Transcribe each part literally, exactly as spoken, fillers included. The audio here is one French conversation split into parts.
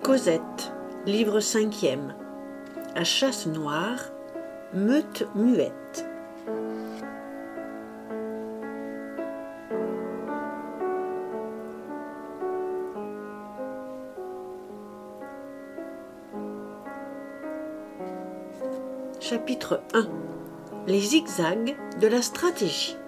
Cosette, livre cinquième. À chasse noire, meute muette. Chapitre un. Les zigzags de la stratégie.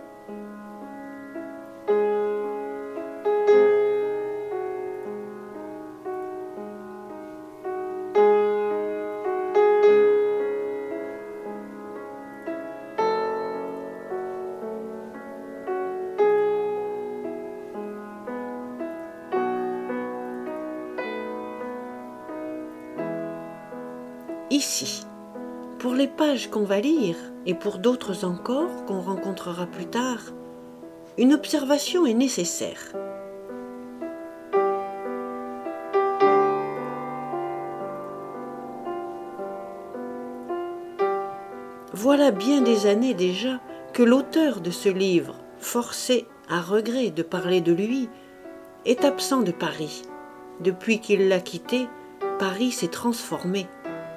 Ici, pour les pages qu'on va lire, et pour d'autres encore qu'on rencontrera plus tard, une observation est nécessaire. Voilà bien des années déjà que l'auteur de ce livre, forcé à regret de parler de lui, est absent de Paris. Depuis qu'il l'a quitté, Paris s'est transformé.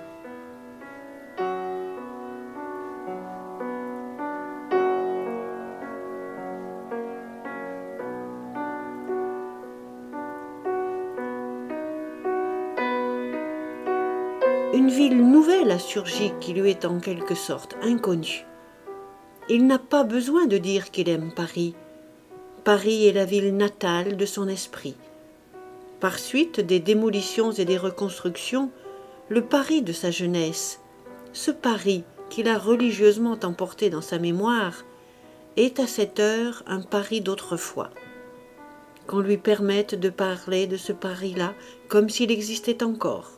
Une ville nouvelle a surgi qui lui est en quelque sorte inconnue. Il n'a pas besoin de dire qu'il aime Paris. Paris est la ville natale de son esprit. Par suite des démolitions et des reconstructions, le Paris de sa jeunesse, ce Paris qu'il a religieusement emporté dans sa mémoire, est à cette heure un Paris d'autrefois. Qu'on lui permette de parler de ce Paris-là comme s'il existait encore.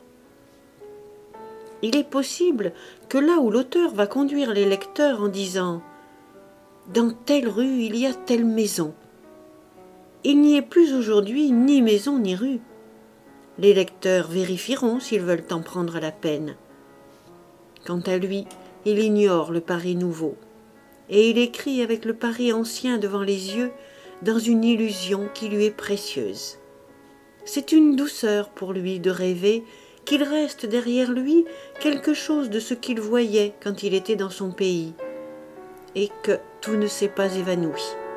Il est possible que là où l'auteur va conduire les lecteurs en disant « Dans telle rue, il y a telle maison », il n'y ait plus aujourd'hui ni maison ni rue. Les lecteurs vérifieront s'ils veulent en prendre la peine. Quant à lui, il ignore le Paris nouveau, et il écrit avec le Paris ancien devant les yeux dans une illusion qui lui est précieuse. C'est une douceur pour lui de rêver qu'il reste derrière lui quelque chose de ce qu'il voyait quand il était dans son pays, et que tout ne s'est pas évanoui.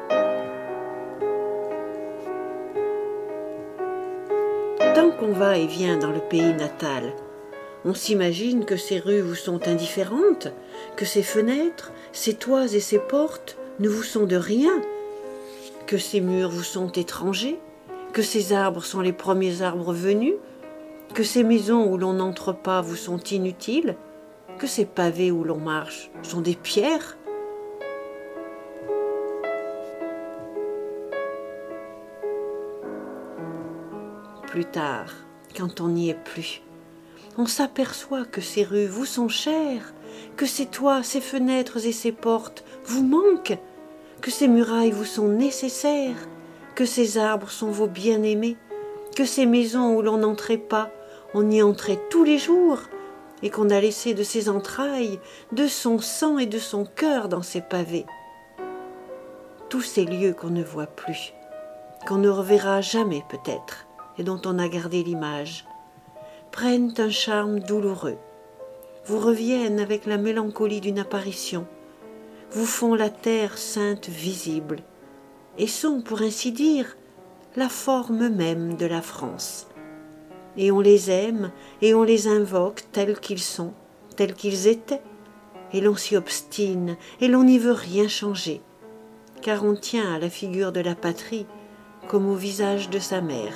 Tant qu'on va et vient dans le pays natal, on s'imagine que ces rues vous sont indifférentes, que ces fenêtres, ces toits et ces portes ne vous sont de rien, que ces murs vous sont étrangers, que ces arbres sont les premiers arbres venus, que ces maisons où l'on n'entre pas vous sont inutiles, que ces pavés où l'on marche sont des pierres. Plus tard, quand on n'y est plus, on s'aperçoit que ces rues vous sont chères, que ces toits, ces fenêtres et ces portes vous manquent, que ces murailles vous sont nécessaires, que ces arbres sont vos bien-aimés, que ces maisons où l'on n'entrait pas, on y entrait tous les jours, et qu'on a laissé de ses entrailles, de son sang et de son cœur dans ces pavés. Tous ces lieux qu'on ne voit plus, qu'on ne reverra jamais peut-être, et dont on a gardé l'image, prennent un charme douloureux, vous reviennent avec la mélancolie d'une apparition, vous font la terre sainte visible, et sont, pour ainsi dire, la forme même de la France. Et on les aime, et on les invoque tels qu'ils sont, tels qu'ils étaient, et l'on s'y obstine, et l'on n'y veut rien changer, car on tient à la figure de la patrie comme au visage de sa mère.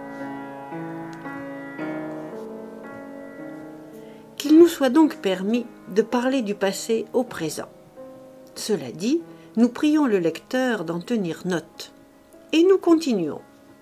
Qu'il nous soit donc permis de parler du passé au présent. Cela dit, nous prions le lecteur d'en tenir note, et nous continuons.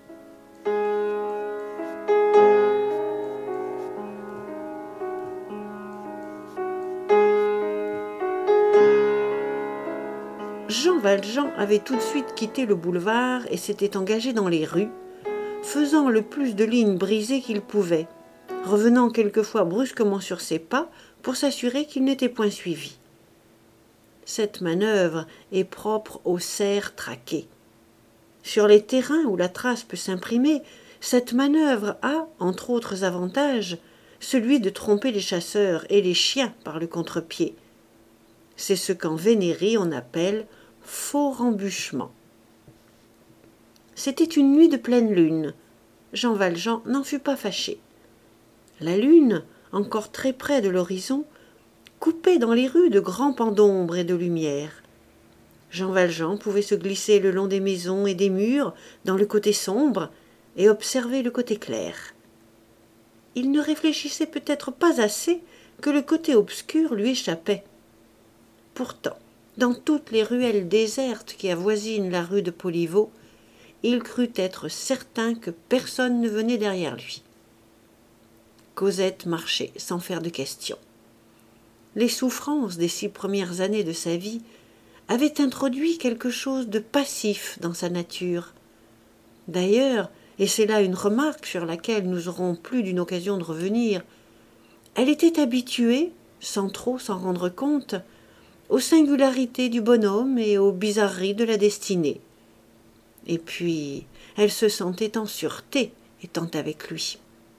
Jean Valjean avait tout de suite quitté le boulevard et s'était engagé dans les rues, faisant le plus de lignes brisées qu'il pouvait, revenant quelquefois brusquement sur ses pas pour s'assurer qu'il n'était point suivi. Cette manœuvre est propre aux cerfs traqués. Sur les terrains où la trace peut s'imprimer, Cette manœuvre a, entre autres avantages, celui de tromper les chasseurs et les chiens par le contre-pied. C'est ce qu'en vénérie on appelle faux rembuchement. C'était une nuit de pleine lune. Jean Valjean n'en fut pas fâché. La lune, encore très près de l'horizon, coupait dans les rues de grands pans d'ombre et de lumière. Jean Valjean pouvait se glisser le long des maisons et des murs dans le côté sombre et observer le côté clair. Il ne réfléchissait peut-être pas assez que le côté obscur lui échappait. Pourtant, dans toutes les ruelles désertes qui avoisinent la rue de Poliveau, il crut être certain que personne ne venait derrière lui. Cosette marchait sans faire de questions. Les souffrances des six premières années de sa vie avaient introduit quelque chose de passif dans sa nature. D'ailleurs, et c'est là une remarque sur laquelle nous aurons plus d'une occasion de revenir, elle était habituée, sans trop s'en rendre compte, aux singularités du bonhomme et aux bizarreries de la destinée. Et puis, elle se sentait en sûreté étant avec lui.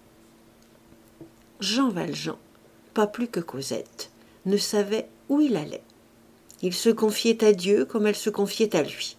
Jean Valjean, pas plus que Cosette, ne savait où il allait. Il se confiait à Dieu comme elle se confiait à lui.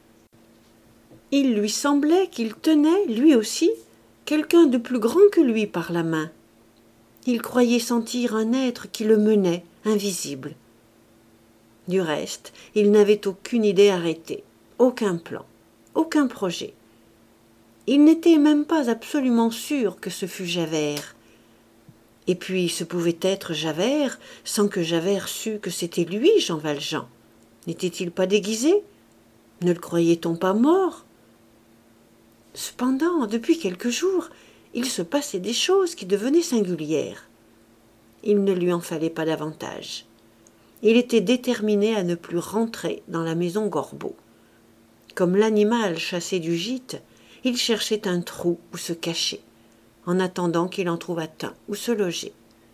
Il lui semblait qu'il tenait, lui aussi, quelqu'un de plus grand que lui par la main. Il croyait sentir un être qui le menait, invisible. Du reste, il n'avait aucune idée arrêtée, aucun plan, aucun projet. Il n'était même pas absolument sûr que ce fût Javert. Et puis ce pouvait être Javert sans que Javert sût que c'était lui, Jean Valjean. N'était-il pas déguisé? Ne le croyait-on pas mort? Cependant, depuis quelques jours, il se passait des choses qui devenaient singulières. Il ne lui en fallait pas davantage. Il était déterminé à ne plus rentrer dans la maison Gorbeau. Comme l'animal chassé du gîte, il cherchait un trou où se cacher, en attendant qu'il en trouvât un où se loger.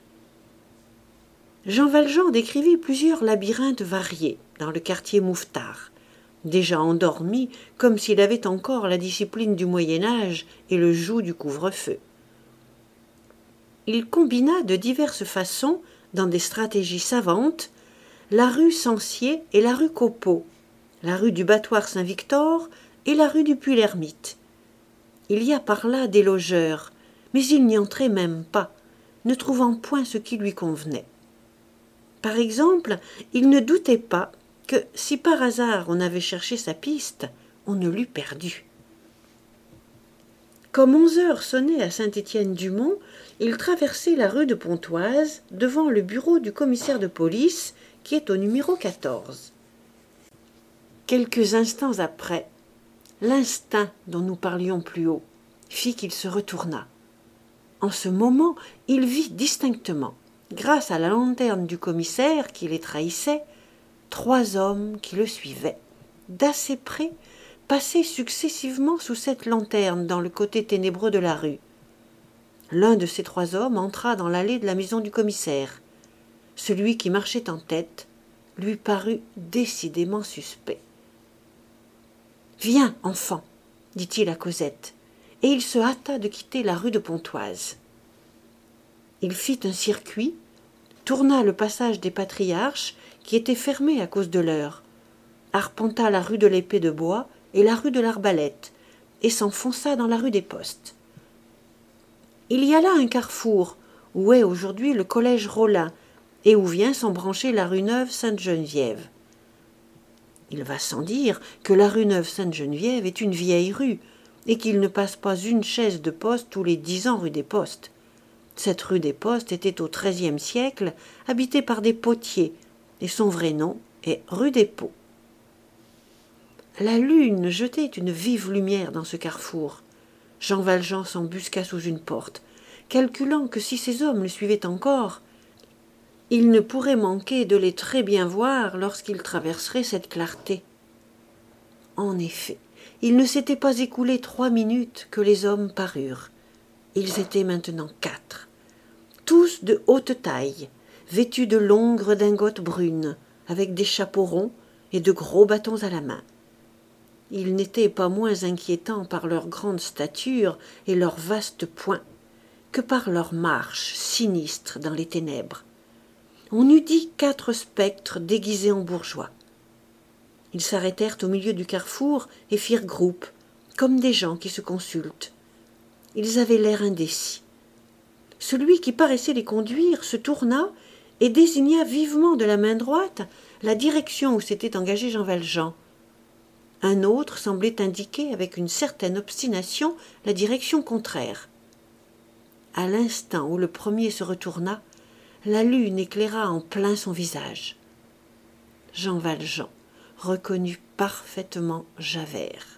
Jean Valjean décrivit plusieurs labyrinthes variés dans le quartier Mouffetard, déjà endormi comme s'il avait encore la discipline du Moyen-Âge et le joug du couvre-feu. Il combina de diverses façons, dans des stratégies savantes, la rue Censier et la rue Copeau, la rue du Battoir Saint-Victor et la rue du Puy-l'Ermite. Il y a par là des logeurs, mais il n'y entrait même pas, ne trouvant point ce qui lui convenait. Par exemple, il ne doutait pas que, si par hasard on avait cherché sa piste, on ne l'eût perdue. Comme onze heures sonnaient à Saint-Étienne-du-Mont, il traversait la rue de Pontoise, devant le bureau du commissaire de police, qui est au numéro quatorze. Quelques instants après, l'instinct dont nous parlions plus haut fit qu'il se retourna. En ce moment, il vit distinctement, grâce à la lanterne du commissaire qui les trahissait, trois hommes qui le suivaient, d'assez près, passer successivement sous cette lanterne dans le côté ténébreux de la rue. L'un de ces trois hommes entra dans l'allée de la maison du commissaire. Celui qui marchait en tête lui parut décidément suspect. « Viens, enfant, dit-il à Cosette, et il se hâta de quitter la rue de Pontoise. Il fit un circuit, tourna le passage des Patriarches, qui était fermé à cause de l'heure, arpenta la rue de l'Épée de Bois et la rue de l'Arbalète, et s'enfonça dans la rue des Postes. Il y a là un carrefour, où est aujourd'hui le collège Rollin, et où vient s'embrancher la rue Neuve-Sainte-Geneviève. Il va sans dire que la rue Neuve-Sainte-Geneviève est une vieille rue, et qu'il ne passe pas une chaise de poste tous les dix ans rue des Postes. Cette rue des Postes était au treizième siècle habitée par des potiers, et son vrai nom est rue des Pots. La lune jetait une vive lumière dans ce carrefour. Jean Valjean s'embusqua sous une porte, calculant que si ces hommes le suivaient encore, il ne pourrait manquer de les très bien voir lorsqu'il traverserait cette clarté. En effet, il ne s'était pas écoulé trois minutes que les hommes parurent. Ils étaient maintenant quatre, tous de haute taille, vêtus de longues redingotes brunes, avec des chapeaux ronds et de gros bâtons à la main. Ils n'étaient pas moins inquiétants par leur grande stature et leurs vastes poings que par leur marche sinistre dans les ténèbres. On eût dit quatre spectres déguisés en bourgeois. Ils s'arrêtèrent au milieu du carrefour et firent groupe, comme des gens qui se consultent. Ils avaient l'air indécis. Celui qui paraissait les conduire se tourna et désigna vivement de la main droite la direction où s'était engagé Jean Valjean. Un autre semblait indiquer avec une certaine obstination la direction contraire. À l'instant où le premier se retourna, la lune éclaira en plein son visage. Jean Valjean reconnut parfaitement Javert.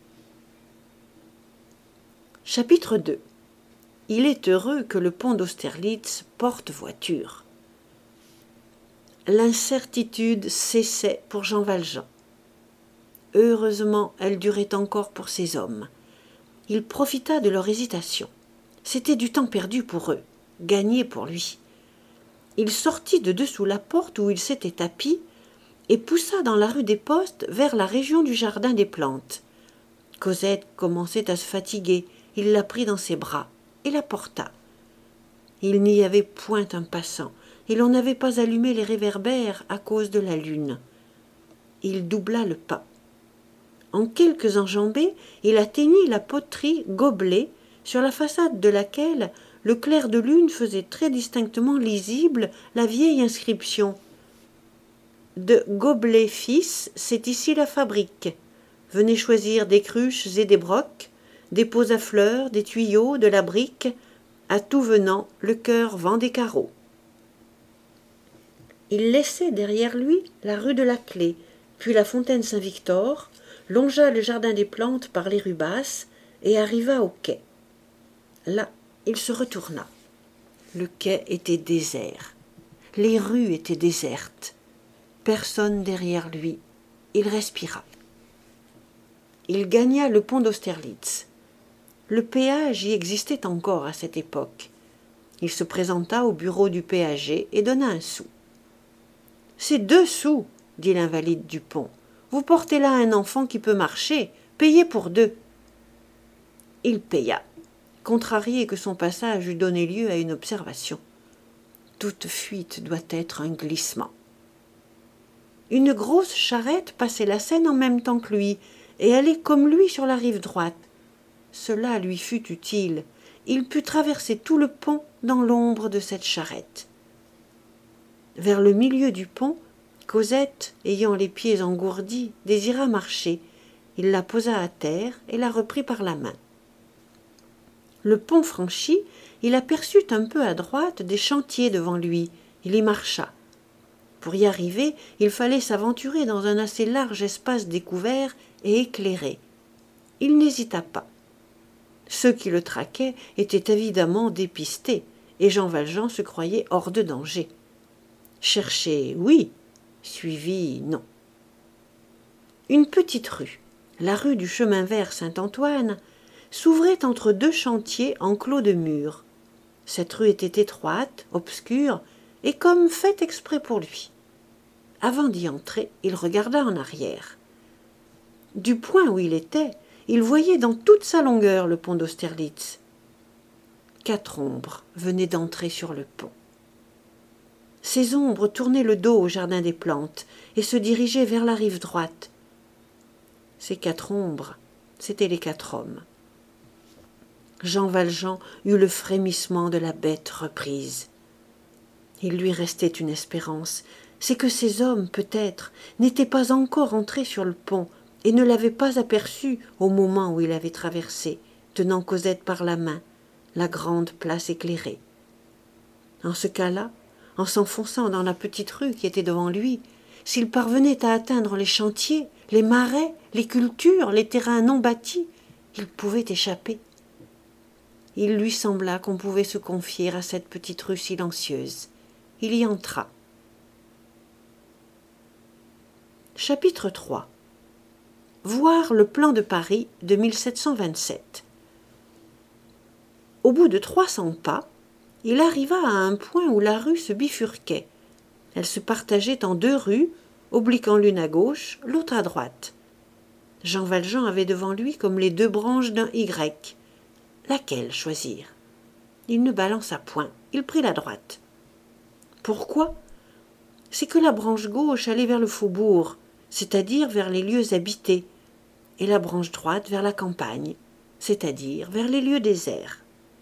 Chapitre deux. Il est heureux que le pont d'Austerlitz porte voiture. L'incertitude cessait pour Jean Valjean. Heureusement, elle durait encore pour ces hommes. Il profita de leur hésitation. C'était du temps perdu pour eux, gagné pour lui. Il sortit de dessous la porte où il s'était tapi et poussa dans la rue des Postes vers la région du jardin des plantes. Cosette commençait à se fatiguer. Il la prit dans ses bras et la porta. Il n'y avait point un passant, et l'on n'avait pas allumé les réverbères à cause de la lune. Il doubla le pas. En quelques enjambées, il atteignit la poterie Goblet, sur la façade de laquelle le clair de lune faisait très distinctement lisible la vieille inscription. De Goblet fils, c'est ici la fabrique. Venez choisir des cruches et des brocs, des pots à fleurs, des tuyaux, de la brique. À tout venant, le cœur vend des carreaux. Il laissait derrière lui la rue de la Clé, puis la fontaine Saint-Victor, longea le jardin des plantes par les rues basses et arriva au quai. Là, il se retourna. Le quai était désert. Les rues étaient désertes. Personne derrière lui. Il respira. Il gagna le pont d'Austerlitz. Le péage y existait encore à cette époque. Il se présenta au bureau du péager et donna un sou. « C'est deux sous, dit l'invalide du pont. Vous portez là un enfant qui peut marcher. Payez pour deux. » Il paya, contrarié que son passage eût donné lieu à une observation. Toute fuite doit être un glissement. Une grosse charrette passait la Seine en même temps que lui et allait comme lui sur la rive droite. Cela lui fut utile. Il put traverser tout le pont dans l'ombre de cette charrette. Vers le milieu du pont, Cosette, ayant les pieds engourdis, désira marcher. Il la posa à terre et la reprit par la main. Le pont franchi, il aperçut un peu à droite des chantiers devant lui. Il y marcha. Pour y arriver, il fallait s'aventurer dans un assez large espace découvert et éclairé. Il n'hésita pas. Ceux qui le traquaient étaient évidemment dépistés, et Jean Valjean se croyait hors de danger. Chercher, oui, suivi, non. Une petite rue, la rue du chemin vert Saint-Antoine, s'ouvrait entre deux chantiers enclos de murs. Cette rue était étroite, obscure, et comme faite exprès pour lui. Avant d'y entrer, il regarda en arrière. Du point où il était, il voyait dans toute sa longueur le pont d'Austerlitz. Quatre ombres venaient d'entrer sur le pont. Ces ombres tournaient le dos au jardin des plantes et se dirigeaient vers la rive droite. Ces quatre ombres, c'étaient les quatre hommes. Jean Valjean eut le frémissement de la bête reprise. Il lui restait une espérance, c'est que ces hommes, peut-être, n'étaient pas encore entrés sur le pont et ne l'avaient pas aperçu au moment où il avait traversé, tenant Cosette par la main, la grande place éclairée. En ce cas-là, en s'enfonçant dans la petite rue qui était devant lui, s'il parvenait à atteindre les chantiers, les marais, les cultures, les terrains non bâtis, il pouvait échapper. Il lui sembla qu'on pouvait se confier à cette petite rue silencieuse. Il y entra. Chapitre trois. Voir le plan de Paris de mille sept cent vingt-sept. Au bout de trois cents pas, il arriva à un point où la rue se bifurquait. Elle se partageait en deux rues, obliquant l'une à gauche, l'autre à droite. Jean Valjean avait devant lui comme les deux branches d'un Y. Laquelle choisir? Il ne balança point, il prit la droite. Pourquoi? C'est que la branche gauche allait vers le faubourg, c'est-à-dire vers les lieux habités, et la branche droite vers la campagne, c'est-à-dire vers les lieux déserts.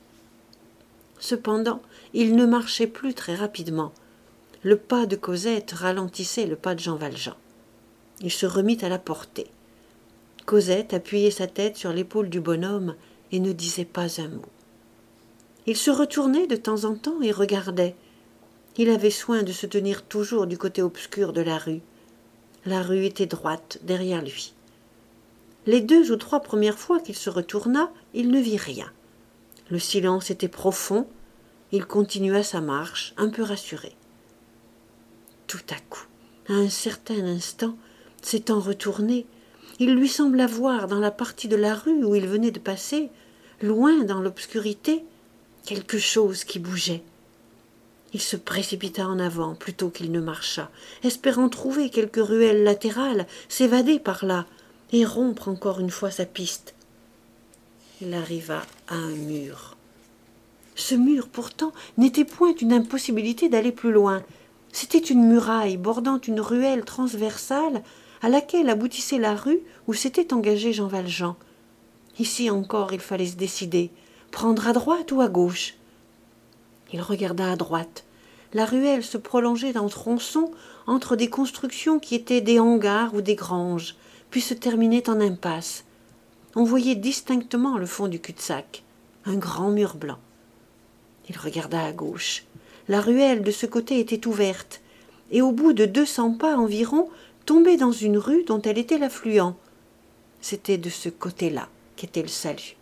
Cependant, il ne marchait plus très rapidement. Le pas de Cosette ralentissait le pas de Jean Valjean. Il se remit à la porter. Cosette appuyait sa tête sur l'épaule du bonhomme et ne disait pas un mot. Il se retournait de temps en temps et regardait. Il avait soin de se tenir toujours du côté obscur de la rue. La rue était droite derrière lui. Les deux ou trois premières fois qu'il se retourna, il ne vit rien. Le silence était profond. Il continua sa marche, un peu rassuré. Tout à coup, à un certain instant, s'étant retourné, il lui sembla voir dans la partie de la rue où il venait de passer, loin dans l'obscurité, quelque chose qui bougeait. Il se précipita en avant plutôt qu'il ne marcha, espérant trouver quelque ruelle latérale, s'évader par là et rompre encore une fois sa piste. Il arriva à un mur. Ce mur, pourtant, n'était point une impossibilité d'aller plus loin. C'était une muraille bordant une ruelle transversale à laquelle aboutissait la rue où s'était engagé Jean Valjean. Ici encore, il fallait se décider, prendre à droite ou à gauche. Il regarda à droite. La ruelle se prolongeait en tronçons entre des constructions qui étaient des hangars ou des granges, puis se terminait en impasse. On voyait distinctement le fond du cul-de-sac, un grand mur blanc. Il regarda à gauche. La ruelle de ce côté était ouverte, et au bout de deux cents pas environ, tombait dans une rue dont elle était l'affluent. C'était de ce côté-là qu'était le salut.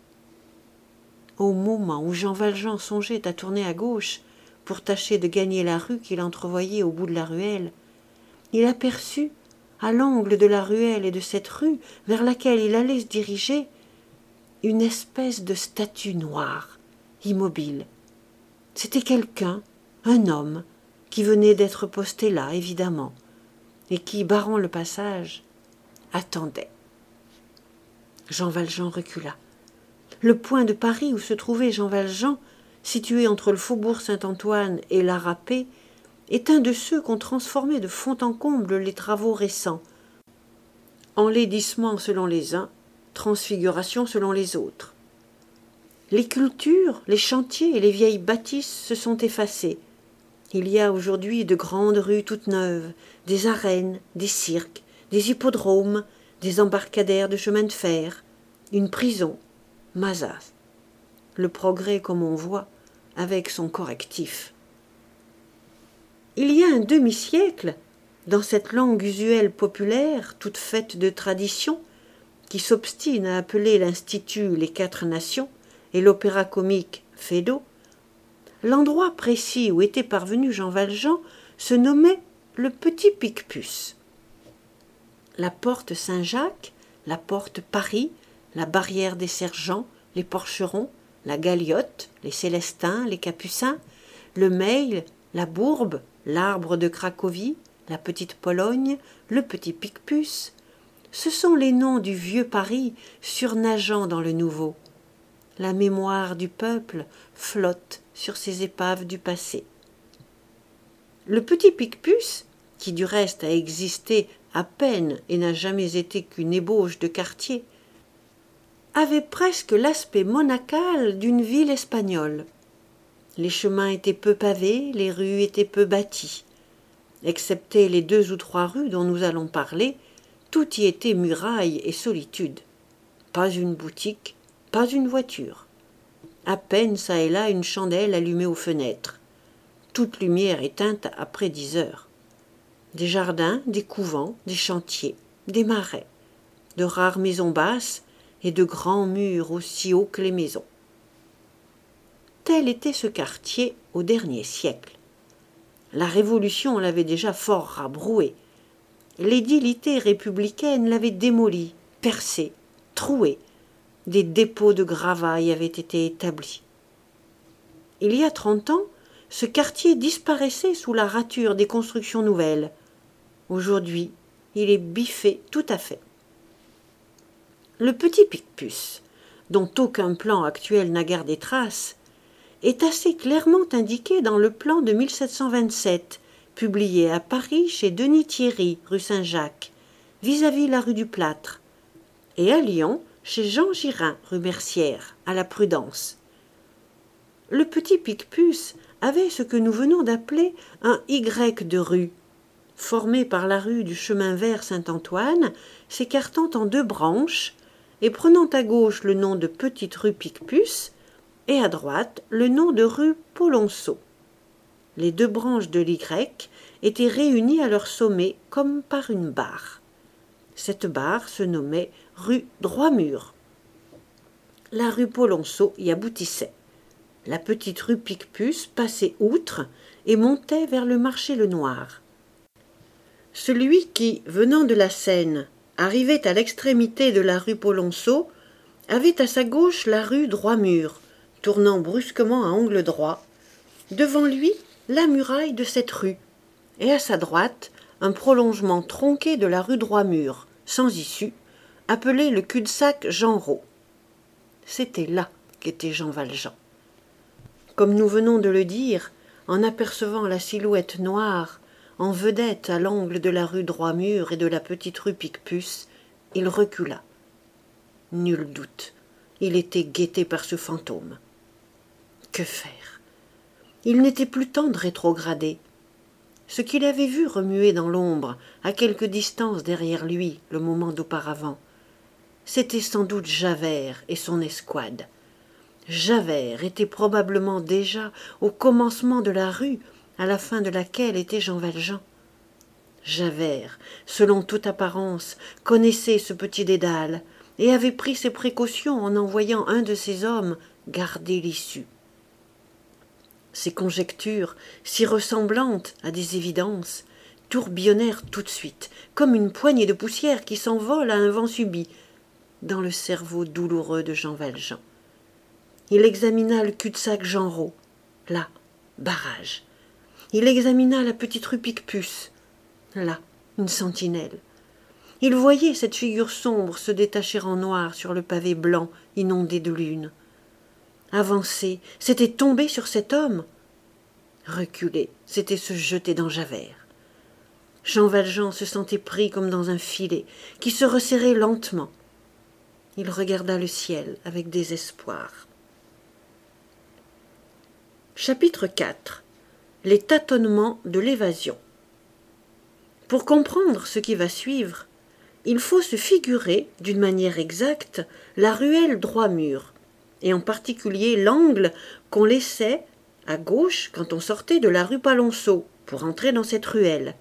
Au moment où Jean Valjean songeait à tourner à gauche pour tâcher de gagner la rue qu'il entrevoyait au bout de la ruelle, il aperçut, à l'angle de la ruelle et de cette rue vers laquelle il allait se diriger, une espèce de statue noire, immobile. C'était quelqu'un, un homme, qui venait d'être posté là, évidemment, et qui, barrant le passage, attendait. Jean Valjean recula. Le point de Paris où se trouvait Jean Valjean, situé entre le faubourg Saint-Antoine et la Râpée, est un de ceux qu'ont transformé de fond en comble les travaux récents. Enlaidissement selon les uns, transfiguration selon les autres. Les cultures, les chantiers et les vieilles bâtisses se sont effacés. Il y a aujourd'hui de grandes rues toutes neuves, des arènes, des cirques, des hippodromes, des embarcadères de chemin de fer, une prison, Mazas. Le progrès, comme on voit, avec son correctif. Il y a un demi-siècle, dans cette langue usuelle populaire, toute faite de traditions, qui s'obstine à appeler l'Institut les Quatre Nations et l'Opéra comique Feydeau, l'endroit précis où était parvenu Jean Valjean se nommait le Petit Picpus. La porte Saint-Jacques, la porte Paris, la barrière des sergents, les porcherons, la Galiote, les Célestins, les Capucins, le Mail, la Bourbe, l'arbre de Cracovie, la petite Pologne, le Petit Picpus, ce sont les noms du vieux Paris surnageant dans le nouveau. La mémoire du peuple flotte sur ces épaves du passé. Le Petit Picpus, qui du reste a existé à peine et n'a jamais été qu'une ébauche de quartier, avait presque l'aspect monacal d'une ville espagnole. Les chemins étaient peu pavés, les rues étaient peu bâties. Excepté les deux ou trois rues dont nous allons parler, tout y était muraille et solitude. Pas une boutique, pas une voiture. À peine çà et là une chandelle allumée aux fenêtres. Toute lumière éteinte après dix heures. Des jardins, des couvents, des chantiers, des marais, de rares maisons basses et de grands murs aussi hauts que les maisons. Tel était ce quartier au dernier siècle. La Révolution l'avait déjà fort rabroué. L'édilité républicaine l'avait démoli, percé, troué. Des dépôts de gravailles avaient été établis. Il y a trente ans, ce quartier disparaissait sous la rature des constructions nouvelles. Aujourd'hui, il est biffé tout à fait. Le petit Picpus, dont aucun plan actuel n'a gardé trace, est assez clairement indiqué dans le plan de mille sept cent vingt-sept, publié à Paris chez Denis Thierry, rue Saint-Jacques, vis-à-vis la rue du Plâtre, et à Lyon chez Jean Girin, rue Mercière, à la Prudence. Le petit Picpus avait ce que nous venons d'appeler un Y de rue, formé par la rue du Chemin Vert Saint-Antoine, s'écartant en deux branches, et prenant à gauche le nom de petite rue Picpus, et à droite le nom de rue Polonceau. Les deux branches de l'Y étaient réunies à leur sommet comme par une barre. Cette barre se nommait rue Droit-Mur. La rue Polonceau y aboutissait. La petite rue Picpus passait outre et montait vers le marché Le Noir. Celui qui, venant de la Seine, arrivait à l'extrémité de la rue Polonceau, avait à sa gauche la rue Droit-Mur, tournant brusquement à angle droit, devant lui la muraille de cette rue, et à sa droite un prolongement tronqué de la rue Droit-Mur, sans issue, appelé le cul-de-sac Genrot. C'était là qu'était Jean Valjean. Comme nous venons de le dire, en apercevant la silhouette noire, en vedette à l'angle de la rue Droit-Mur et de la petite rue Picpus, il recula. Nul doute, il était guetté par ce fantôme. Que faire? Il n'était plus temps de rétrograder. Ce qu'il avait vu remuer dans l'ombre, à quelque distance derrière lui, le moment d'auparavant, c'était sans doute Javert et son escouade. Javert était probablement déjà au commencement de la rue, à la fin de laquelle était Jean Valjean. Javert, selon toute apparence, connaissait ce petit dédale et avait pris ses précautions en envoyant un de ses hommes garder l'issue. Ces conjectures, si ressemblantes à des évidences, tourbillonnèrent tout de suite, comme une poignée de poussière qui s'envole à un vent subit, dans le cerveau douloureux de Jean Valjean. Il examina le cul-de-sac Genrot. Là, barrage. Il examina la petite rue Picpus. Là, une sentinelle. Il voyait cette figure sombre se détacher en noir sur le pavé blanc inondé de lune. Avancer, c'était tomber sur cet homme. Reculer, c'était se jeter dans Javert. Jean Valjean se sentait pris comme dans un filet, qui se resserrait lentement. Il regarda le ciel avec désespoir. Chapitre quatre. Les tâtonnements de l'évasion. Pour comprendre ce qui va suivre, il faut se figurer, d'une manière exacte, la ruelle Droit-Mur, et en particulier l'angle qu'on laissait à gauche quand on sortait de la rue Polonceau pour entrer dans cette ruelle.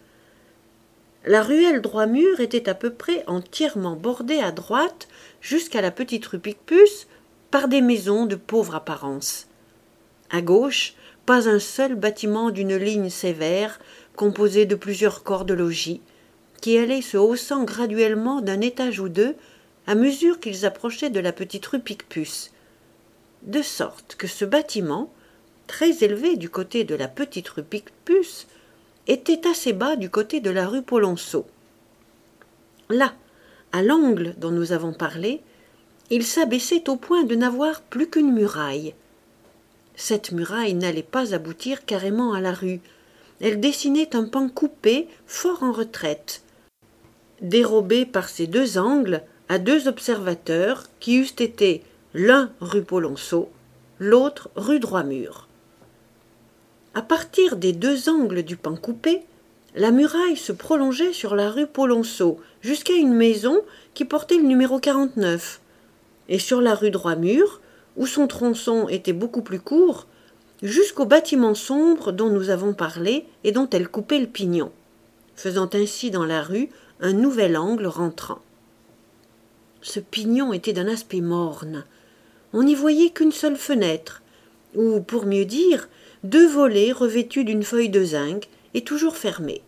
La ruelle Droit-Mur était à peu près entièrement bordée à droite jusqu'à la petite rue Picpus par des maisons de pauvre apparence. À gauche, pas un seul bâtiment d'une ligne sévère composé de plusieurs corps de logis qui allaient se haussant graduellement d'un étage ou deux à mesure qu'ils approchaient de la petite rue Picpus, de sorte que ce bâtiment, très élevé du côté de la petite rue Picpus, était assez bas du côté de la rue Polonceau. Là, à l'angle dont nous avons parlé, il s'abaissait au point de n'avoir plus qu'une muraille. Cette muraille n'allait pas aboutir carrément à la rue. Elle dessinait un pan coupé, fort en retraite, dérobé par ses deux angles à deux observateurs qui eussent été l'un rue Polonceau, l'autre rue Droit-Mur. À partir des deux angles du pan coupé, la muraille se prolongeait sur la rue Polonceau jusqu'à une maison qui portait le numéro quarante-neuf, et sur la rue Droit-Mur, où son tronçon était beaucoup plus court, jusqu'au bâtiment sombre dont nous avons parlé et dont elle coupait le pignon, faisant ainsi dans la rue un nouvel angle rentrant. Ce pignon était d'un aspect morne. On n'y voyait qu'une seule fenêtre, ou, pour mieux dire, deux volets revêtus d'une feuille de zinc et toujours fermés.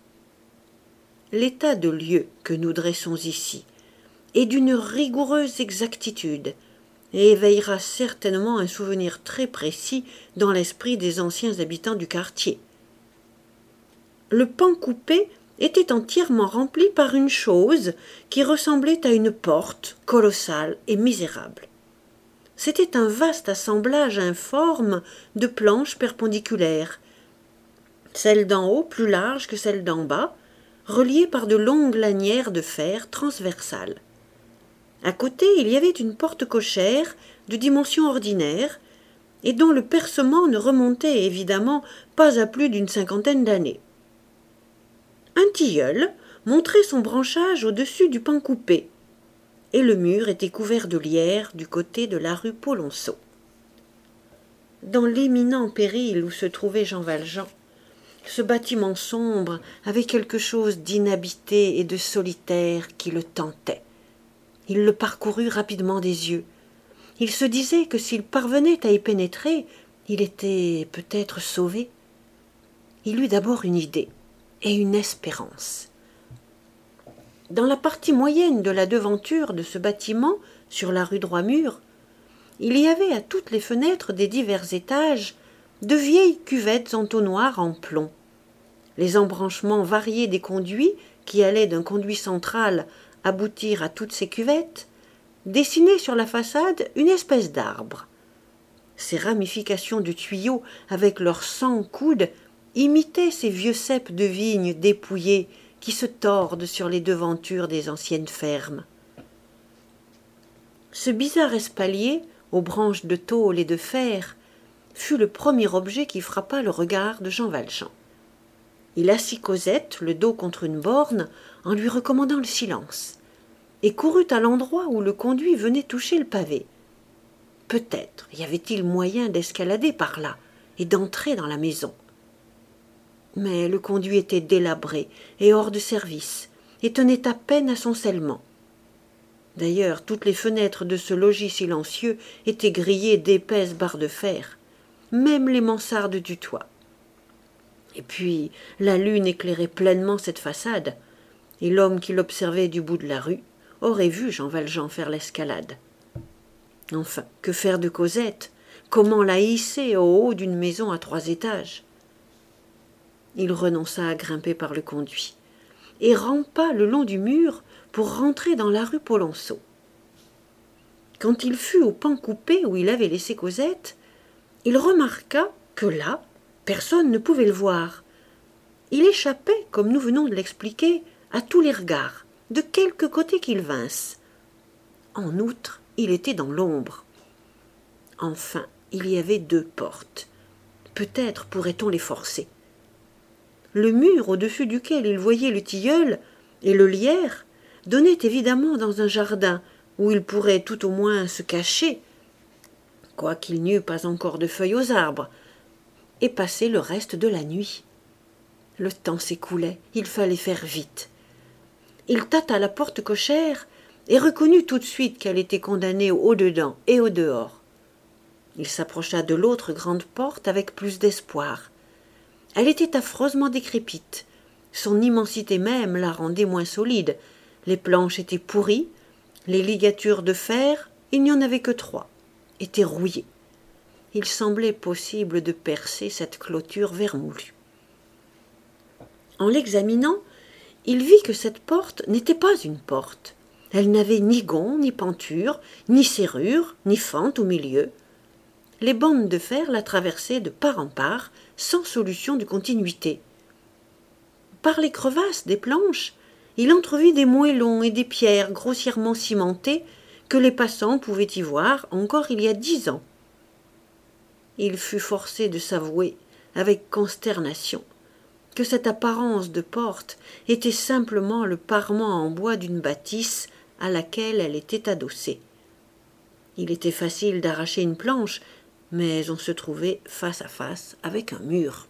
L'état de lieu que nous dressons ici est d'une rigoureuse exactitude et éveillera certainement un souvenir très précis dans l'esprit des anciens habitants du quartier. Le pan coupé était entièrement rempli par une chose qui ressemblait à une porte colossale et misérable. C'était un vaste assemblage informe de planches perpendiculaires, celle d'en haut plus large que celle d'en bas, reliées par de longues lanières de fer transversales. À côté, il y avait une porte cochère de dimension ordinaire et dont le percement ne remontait évidemment pas à plus d'une cinquantaine d'années. Un tilleul montrait son branchage au-dessus du pan coupé, et le mur était couvert de lierre du côté de la rue Polonceau. Dans l'éminent péril où se trouvait Jean Valjean, ce bâtiment sombre avait quelque chose d'inhabité et de solitaire qui le tentait. Il le parcourut rapidement des yeux. Il se disait que s'il parvenait à y pénétrer, il était peut-être sauvé. Il eut d'abord une idée et une espérance. Dans la partie moyenne de la devanture de ce bâtiment, sur la rue Droit-Mur, il y avait à toutes les fenêtres des divers étages de vieilles cuvettes entonnoirs en plomb. Les embranchements variés des conduits, qui allaient d'un conduit central aboutir à toutes ces cuvettes, dessinaient sur la façade une espèce d'arbre. Ces ramifications de tuyaux, avec leurs cent coudes, imitaient ces vieux ceps de vigne dépouillés qui se tordent sur les devantures des anciennes fermes. Ce bizarre espalier, aux branches de tôle et de fer, fut le premier objet qui frappa le regard de Jean Valjean. Il assit Cosette, le dos contre une borne, en lui recommandant le silence, et courut à l'endroit où le conduit venait toucher le pavé. Peut-être y avait-il moyen d'escalader par là et d'entrer dans la maison. Mais le conduit était délabré et hors de service, et tenait à peine à son scellement. D'ailleurs, toutes les fenêtres de ce logis silencieux étaient grillées d'épaisses barres de fer, même les mansardes du toit. Et puis, la lune éclairait pleinement cette façade, et l'homme qui l'observait du bout de la rue aurait vu Jean Valjean faire l'escalade. Enfin, que faire de Cosette? Comment la hisser au haut d'une maison à trois étages? Il renonça à grimper par le conduit et rampa le long du mur pour rentrer dans la rue Polonceau. Quand il fut au pan coupé où il avait laissé Cosette, il remarqua que là, personne ne pouvait le voir. Il échappait, comme nous venons de l'expliquer, à tous les regards, de quelque côté qu'ils vinssent. En outre, il était dans l'ombre. Enfin, il y avait deux portes. Peut-être pourrait-on les forcer. Le mur au-dessus duquel il voyait le tilleul et le lierre donnait évidemment dans un jardin où il pourrait tout au moins se cacher, quoiqu'il n'y eût pas encore de feuilles aux arbres, et passer le reste de la nuit. Le temps s'écoulait, il fallait faire vite. Il tâta la porte cochère et reconnut tout de suite qu'elle était condamnée au dedans et au dehors. Il s'approcha de l'autre grande porte avec plus d'espoir. Elle était affreusement décrépite. Son immensité même la rendait moins solide. Les planches étaient pourries, les ligatures de fer, il n'y en avait que trois, étaient rouillées. Il semblait possible de percer cette clôture vermoulue. En l'examinant, il vit que cette porte n'était pas une porte. Elle n'avait ni gonds, ni penture, ni serrure, ni fente au milieu. Les bandes de fer la traversaient de part en part, sans solution de continuité. Par les crevasses des planches, il entrevit des moellons et des pierres grossièrement cimentées que les passants pouvaient y voir encore il y a dix ans. Il fut forcé de s'avouer, avec consternation, que cette apparence de porte était simplement le parement en bois d'une bâtisse à laquelle elle était adossée. Il était facile d'arracher une planche, mais on se trouvait face à face avec un mur.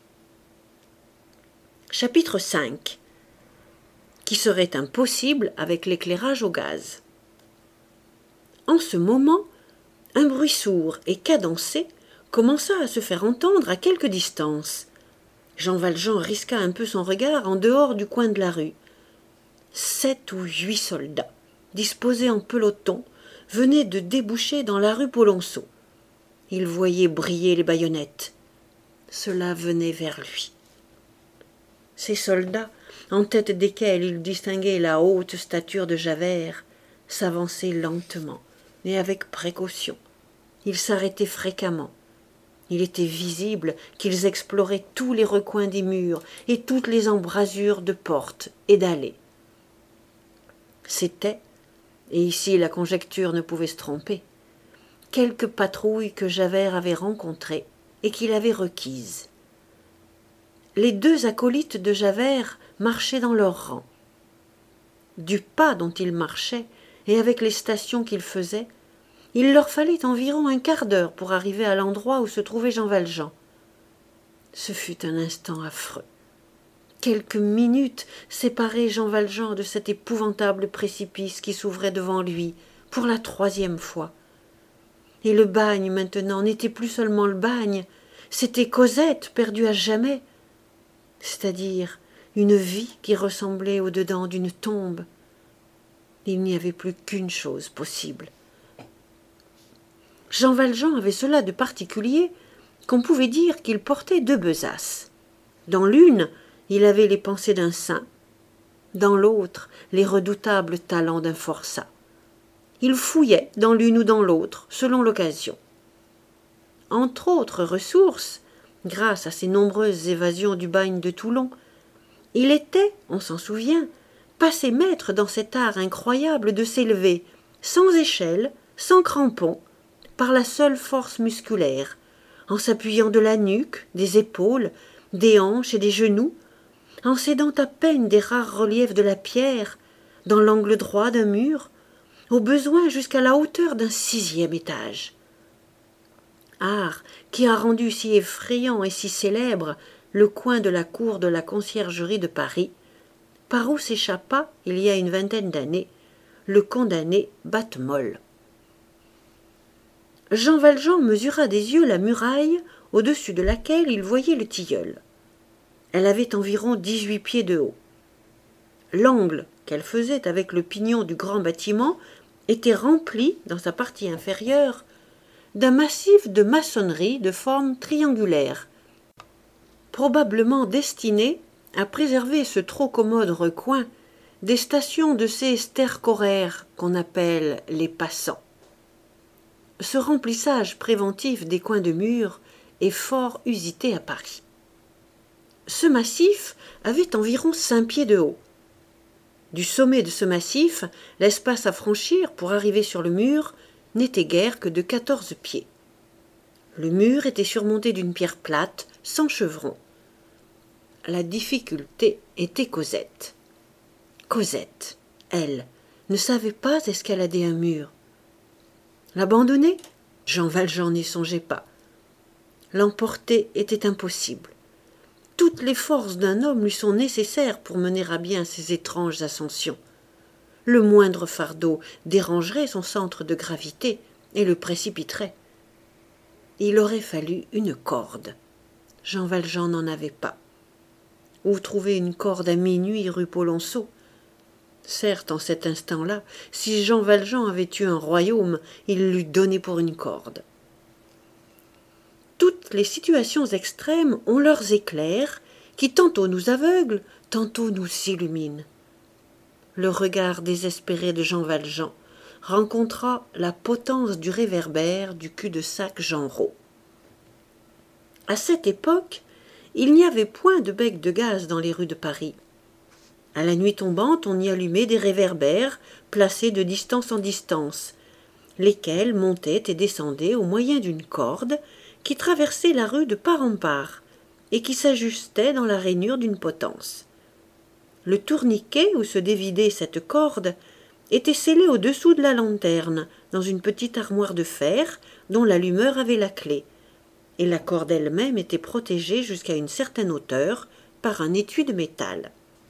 Chapitre cinq. Qui serait impossible avec l'éclairage au gaz. En ce moment, un bruit sourd et cadencé commença à se faire entendre à quelque distance. Jean Valjean risqua un peu son regard en dehors du coin de la rue. Sept ou huit soldats, disposés en peloton, venaient de déboucher dans la rue Polonceau. Il voyait briller les baïonnettes. Cela venait vers lui. Ces soldats en tête desquelles il distinguait la haute stature de Javert, s'avançaient lentement et avec précaution. Ils s'arrêtaient fréquemment. Il était visible qu'ils exploraient tous les recoins des murs et toutes les embrasures de portes et d'allées. C'était, et ici la conjecture ne pouvait se tromper, quelques patrouilles que Javert avait rencontrées et qu'il avait requises. Les deux acolytes de Javert marchaient dans leur rang. Du pas dont ils marchaient et avec les stations qu'ils faisaient, il leur fallait environ un quart d'heure pour arriver à l'endroit où se trouvait Jean Valjean. Ce fut un instant affreux. Quelques minutes séparaient Jean Valjean de cet épouvantable précipice qui s'ouvrait devant lui pour la troisième fois. Et le bagne maintenant n'était plus seulement le bagne, c'était Cosette perdue à jamais, c'est-à-dire une vie qui ressemblait au-dedans d'une tombe. Il n'y avait plus qu'une chose possible. Jean Valjean avait cela de particulier qu'on pouvait dire qu'il portait deux besaces. Dans l'une, il avait les pensées d'un saint, dans l'autre, les redoutables talents d'un forçat. Il fouillait dans l'une ou dans l'autre, selon l'occasion. Entre autres ressources, grâce à ses nombreuses évasions du bagne de Toulon, il était, on s'en souvient, passé maître dans cet art incroyable de s'élever, sans échelle, sans crampons, par la seule force musculaire, en s'appuyant de la nuque, des épaules, des hanches et des genoux, en s'aidant à peine des rares reliefs de la pierre, dans l'angle droit d'un mur, au besoin jusqu'à la hauteur d'un sixième étage. Art qui a rendu si effrayant et si célèbre le coin de la cour de la Conciergerie de Paris, par où s'échappa, il y a une vingtaine d'années, le condamné Battemolle. Jean Valjean mesura des yeux la muraille au-dessus de laquelle il voyait le tilleul. Elle avait environ dix-huit pieds de haut. L'angle qu'elle faisait avec le pignon du grand bâtiment était rempli, dans sa partie inférieure, d'un massif de maçonnerie de forme triangulaire, probablement destiné à préserver ce trop commode recoin des stations de ces stercoraires qu'on appelle les passants. Ce remplissage préventif des coins de mur est fort usité à Paris. Ce massif avait environ cinq pieds de haut. Du sommet de ce massif, l'espace à franchir pour arriver sur le mur n'était guère que de quatorze pieds. Le mur était surmonté d'une pierre plate, sans chevron. La difficulté était Cosette. Cosette, elle, ne savait pas escalader un mur. L'abandonner? Jean Valjean n'y songeait pas. L'emporter était impossible. Toutes les forces d'un homme lui sont nécessaires pour mener à bien ces étranges ascensions. Le moindre fardeau dérangerait son centre de gravité et le précipiterait. Il aurait fallu une corde. Jean Valjean n'en avait pas. Où trouver une corde à minuit rue Polonceau? Certes, en cet instant-là, si Jean Valjean avait eu un royaume, il l'eût donné pour une corde. Toutes les situations extrêmes ont leurs éclairs qui tantôt nous aveuglent, tantôt nous illuminent. Le regard désespéré de Jean Valjean rencontra la potence du réverbère du cul-de-sac Genrot. À cette époque, il n'y avait point de bec de gaz dans les rues de Paris. À la nuit tombante, on y allumait des réverbères placés de distance en distance, lesquels montaient et descendaient au moyen d'une corde qui traversait la rue de part en part et qui s'ajustait dans la rainure d'une potence. Le tourniquet où se dévidait cette corde était scellé au-dessous de la lanterne, dans une petite armoire de fer dont l'allumeur avait la clé, et la corde elle-même était protégée jusqu'à une certaine hauteur par un étui de métal.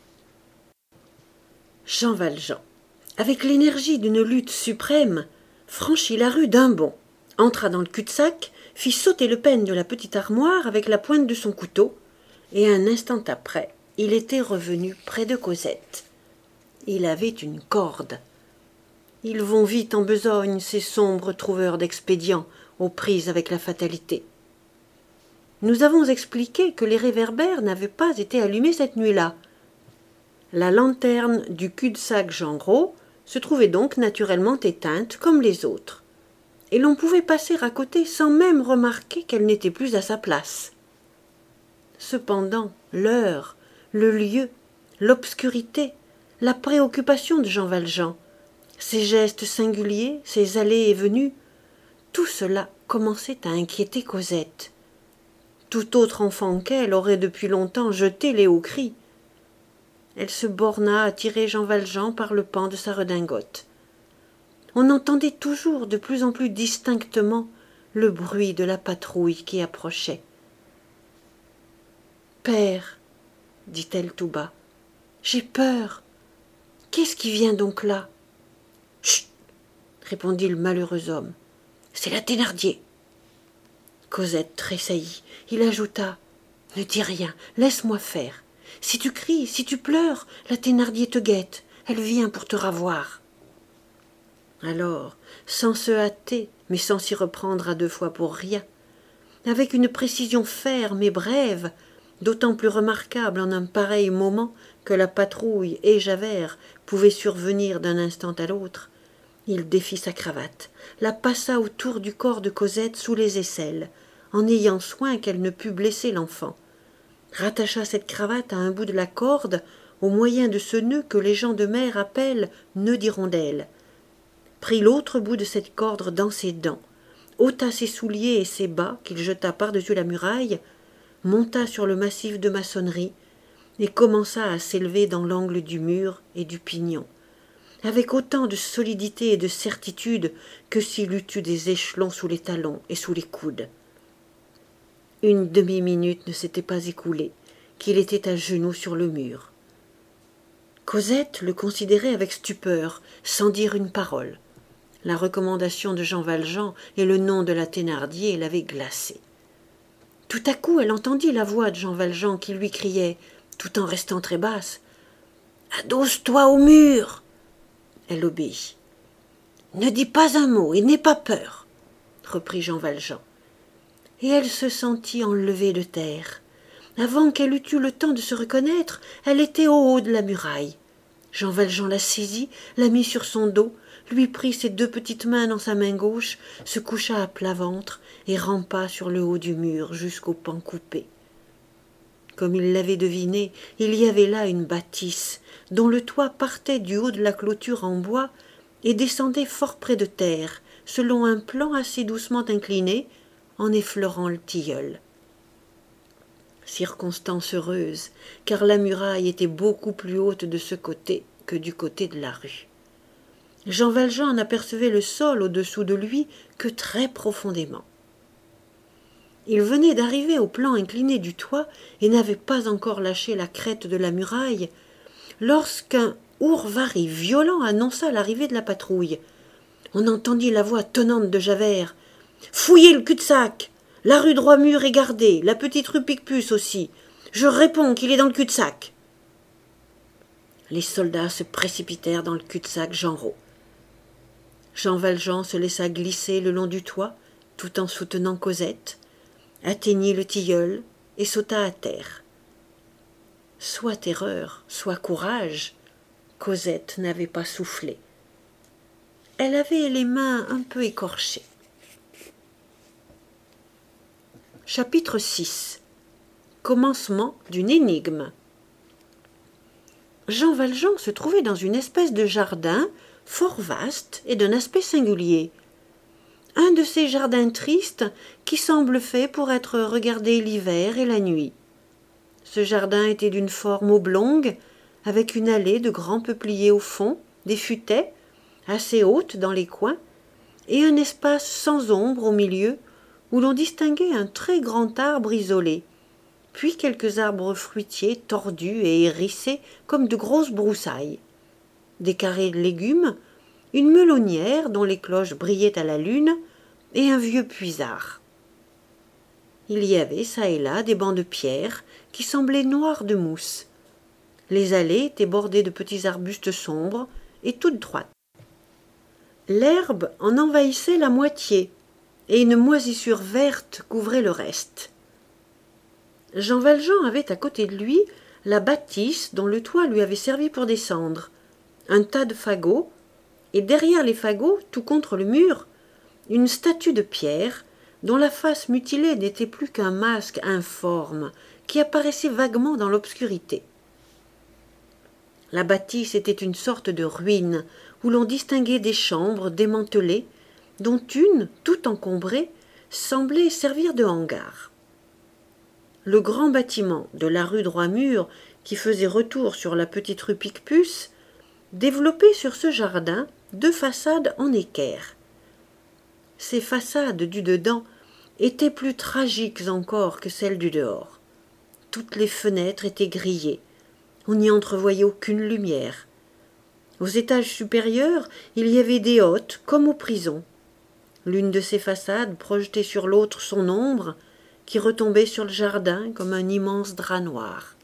Jean Valjean, avec l'énergie d'une lutte suprême, franchit la rue d'un bond, entra dans le cul-de-sac, fit sauter le peigne de la petite armoire avec la pointe de son couteau, et un instant après, il était revenu près de Cosette. Il avait une corde. Ils vont vite en besogne, ces sombres trouveurs d'expédients, aux prises avec la fatalité. Nous avons expliqué que les réverbères n'avaient pas été allumés cette nuit-là. La lanterne du cul-de-sac Genrot se trouvait donc naturellement éteinte comme les autres, et l'on pouvait passer à côté sans même remarquer qu'elle n'était plus à sa place. Cependant, l'heure, le lieu, l'obscurité, la préoccupation de Jean Valjean, ses gestes singuliers, ses allées et venues, tout cela commençait à inquiéter Cosette. Tout autre enfant qu'elle aurait depuis longtemps jeté les hauts cris. Elle se borna à tirer Jean Valjean par le pan de sa redingote. On entendait toujours de plus en plus distinctement le bruit de la patrouille qui approchait. « Père, dit-elle tout bas, j'ai peur. Qu'est-ce qui vient donc là ?»« Chut !» répondit le malheureux homme. « C'est la Thénardier. » Cosette tressaillit. Il ajouta: « Ne dis rien, laisse-moi faire. Si tu cries, si tu pleures, la Thénardier te guette. Elle vient pour te ravoir. » Alors, sans se hâter, mais sans s'y reprendre à deux fois pour rien, avec une précision ferme et brève, d'autant plus remarquable en un pareil moment que la patrouille et Javert pouvaient survenir d'un instant à l'autre, il défit sa cravate, la passa autour du corps de Cosette sous les aisselles, en ayant soin qu'elle ne pût blesser l'enfant, rattacha cette cravate à un bout de la corde au moyen de ce nœud que les gens de mer appellent nœud d'hirondelle, prit l'autre bout de cette corde dans ses dents, ôta ses souliers et ses bas qu'il jeta par-dessus la muraille, monta sur le massif de maçonnerie et commença à s'élever dans l'angle du mur et du pignon, avec autant de solidité et de certitude que s'il eût eu des échelons sous les talons et sous les coudes. Une demi-minute ne s'était pas écoulée qu'il était à genoux sur le mur. Cosette le considérait avec stupeur, sans dire une parole. La recommandation de Jean Valjean et le nom de la Thénardier l'avaient glacée. Tout à coup, elle entendit la voix de Jean Valjean qui lui criait, tout en restant très basse, « Adosse-toi au mur !» Elle obéit. « Ne dis pas un mot et n'aie pas peur, » reprit Jean Valjean. Et elle se sentit enlevée de terre. Avant qu'elle eût eu le temps de se reconnaître, elle était au haut de la muraille. Jean Valjean la saisit, la mit sur son dos, lui prit ses deux petites mains dans sa main gauche, se coucha à plat ventre et rampa sur le haut du mur jusqu'au pan coupé. Comme il l'avait deviné, il y avait là une bâtisse dont le toit partait du haut de la clôture en bois et descendait fort près de terre, selon un plan assez doucement incliné, en effleurant le tilleul. Circonstance heureuse, car la muraille était beaucoup plus haute de ce côté que du côté de la rue. Jean Valjean n'apercevait le sol au-dessous de lui que très profondément. Il venait d'arriver au plan incliné du toit et n'avait pas encore lâché la crête de la muraille lorsqu'un hourvari violent annonça l'arrivée de la patrouille. On entendit la voix tonnante de Javert. « Fouillez le cul-de-sac! La rue Droit-Mur est gardée, la petite rue Picpus aussi. Je réponds qu'il est dans le cul-de-sac. » Les soldats se précipitèrent dans le cul-de-sac Genrot. Jean Valjean se laissa glisser le long du toit, tout en soutenant Cosette, atteignit le tilleul et sauta à terre. Soit terreur, soit courage, Cosette n'avait pas soufflé. Elle avait les mains un peu écorchées. Chapitre six. Commencement d'une énigme. Jean Valjean se trouvait dans une espèce de jardin fort vaste et d'un aspect singulier. Un de ces jardins tristes qui semblent faits pour être regardés l'hiver et la nuit. Ce jardin était d'une forme oblongue, avec une allée de grands peupliers au fond, des futaies, assez hautes dans les coins, et un espace sans ombre au milieu, où l'on distinguait un très grand arbre isolé, puis quelques arbres fruitiers tordus et hérissés comme de grosses broussailles, des carrés de légumes, une melonnière dont les cloches brillaient à la lune, et un vieux puisard. Il y avait çà et là des bancs de pierre qui semblaient noirs de mousse. Les allées étaient bordées de petits arbustes sombres et toutes droites. L'herbe en envahissait la moitié, et une moisissure verte couvrait le reste. Jean Valjean avait à côté de lui la bâtisse dont le toit lui avait servi pour descendre, un tas de fagots, et derrière les fagots, tout contre le mur, une statue de pierre dont la face mutilée n'était plus qu'un masque informe qui apparaissait vaguement dans l'obscurité. La bâtisse était une sorte de ruine où l'on distinguait des chambres démantelées, dont une, tout encombrée, semblait servir de hangar. Le grand bâtiment de la rue Droit-Mur, qui faisait retour sur la petite rue Picpus, développait sur ce jardin deux façades en équerre. Ces façades du dedans étaient plus tragiques encore que celles du dehors. Toutes les fenêtres étaient grillées. On n'y entrevoyait aucune lumière. Aux étages supérieurs, il y avait des hottes comme aux prisons. L'une de ces façades projetait sur l'autre son ombre, qui retombait sur le jardin comme un immense drap noir.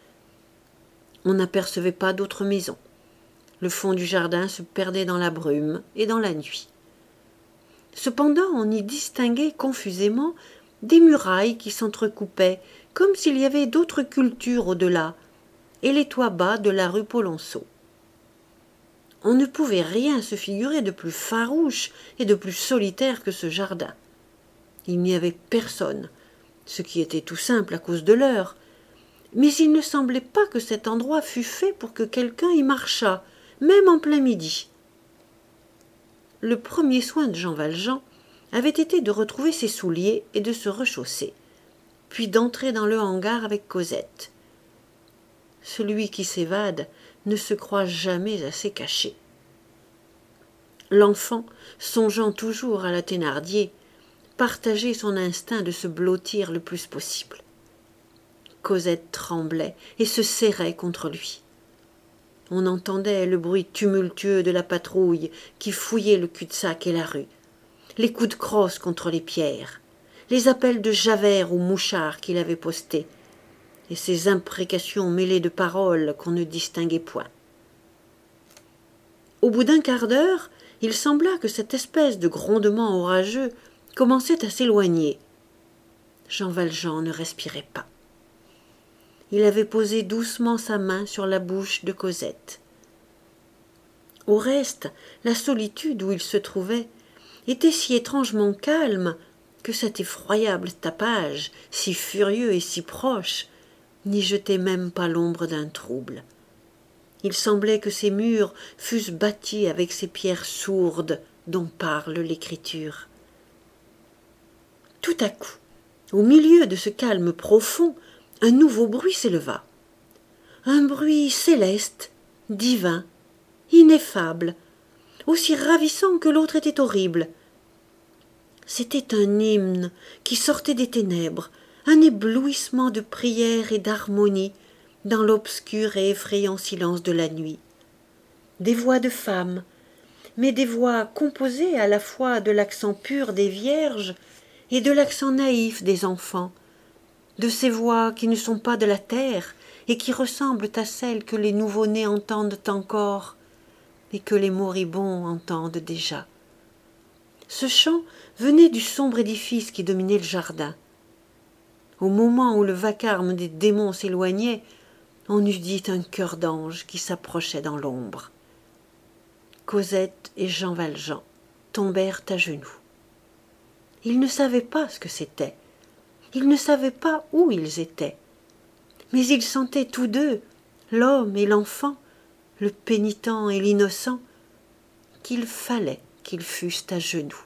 On n'apercevait pas d'autres maisons. Le fond du jardin se perdait dans la brume et dans la nuit. Cependant, on y distinguait confusément des murailles qui s'entrecoupaient, comme s'il y avait d'autres cultures au-delà, et les toits bas de la rue Polonceau. On ne pouvait rien se figurer de plus farouche et de plus solitaire que ce jardin. Il n'y avait personne, ce qui était tout simple à cause de l'heure, mais il ne semblait pas que cet endroit fût fait pour que quelqu'un y marchât, même en plein midi. Le premier soin de Jean Valjean avait été de retrouver ses souliers et de se rechausser, puis d'entrer dans le hangar avec Cosette. Celui qui s'évade ne se croit jamais assez caché. L'enfant, songeant toujours à la Thénardier, partageait son instinct de se blottir le plus possible. Cosette tremblait et se serrait contre lui. On entendait le bruit tumultueux de la patrouille qui fouillait le cul-de-sac et la rue, les coups de crosse contre les pierres, les appels de Javert ou Mouchard qu'il avait postés, et ces imprécations mêlées de paroles qu'on ne distinguait point. Au bout d'un quart d'heure, il sembla que cette espèce de grondement orageux commençait à s'éloigner. Jean Valjean ne respirait pas. Il avait posé doucement sa main sur la bouche de Cosette. Au reste, la solitude où il se trouvait était si étrangement calme que cet effroyable tapage, si furieux et si proche, n'y jetait même pas l'ombre d'un trouble. Il semblait que ces murs fussent bâtis avec ces pierres sourdes dont parle l'Écriture. Tout à coup, au milieu de ce calme profond, un nouveau bruit s'éleva. Un bruit céleste, divin, ineffable, aussi ravissant que l'autre était horrible. C'était un hymne qui sortait des ténèbres, un éblouissement de prière et d'harmonie dans l'obscur et effrayant silence de la nuit. Des voix de femmes, mais des voix composées à la fois de l'accent pur des vierges et de l'accent naïf des enfants, de ces voix qui ne sont pas de la terre et qui ressemblent à celles que les nouveau-nés entendent encore et que les moribonds entendent déjà. Ce chant venait du sombre édifice qui dominait le jardin. Au moment où le vacarme des démons s'éloignait, on eût dit un chœur d'ange qui s'approchait dans l'ombre. Cosette et Jean Valjean tombèrent à genoux. Ils ne savaient pas ce que c'était. Ils ne savaient pas où ils étaient. Mais ils sentaient tous deux, l'homme et l'enfant, le pénitent et l'innocent, qu'il fallait qu'ils fussent à genoux.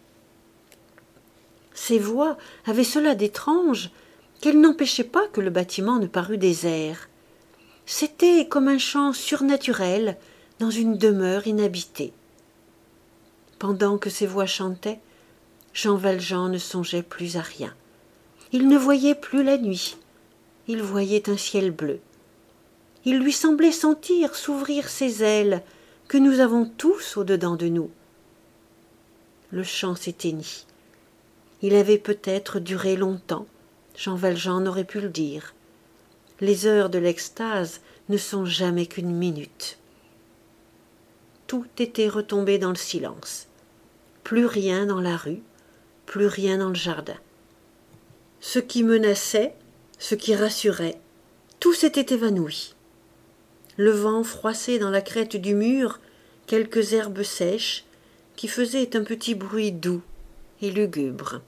Ces voix avaient cela d'étrange qu'elles n'empêchaient pas que le bâtiment ne parût désert. C'était comme un chant surnaturel dans une demeure inhabitée. Pendant que ces voix chantaient, Jean Valjean ne songeait plus à rien. Il ne voyait plus la nuit, il voyait un ciel bleu. Il lui semblait sentir s'ouvrir ces ailes que nous avons tous au-dedans de nous. Le chant s'éteignit. Il avait peut-être duré longtemps, Jean Valjean n'aurait pu le dire. Les heures de l'extase ne sont jamais qu'une minute. Tout était retombé dans le silence. Plus rien dans la rue, plus rien dans le jardin. Ce qui menaçait, ce qui rassurait, Tout s'était évanoui. Le vent froissait dans la crête du mur quelques herbes sèches qui faisaient un petit bruit doux et lugubre.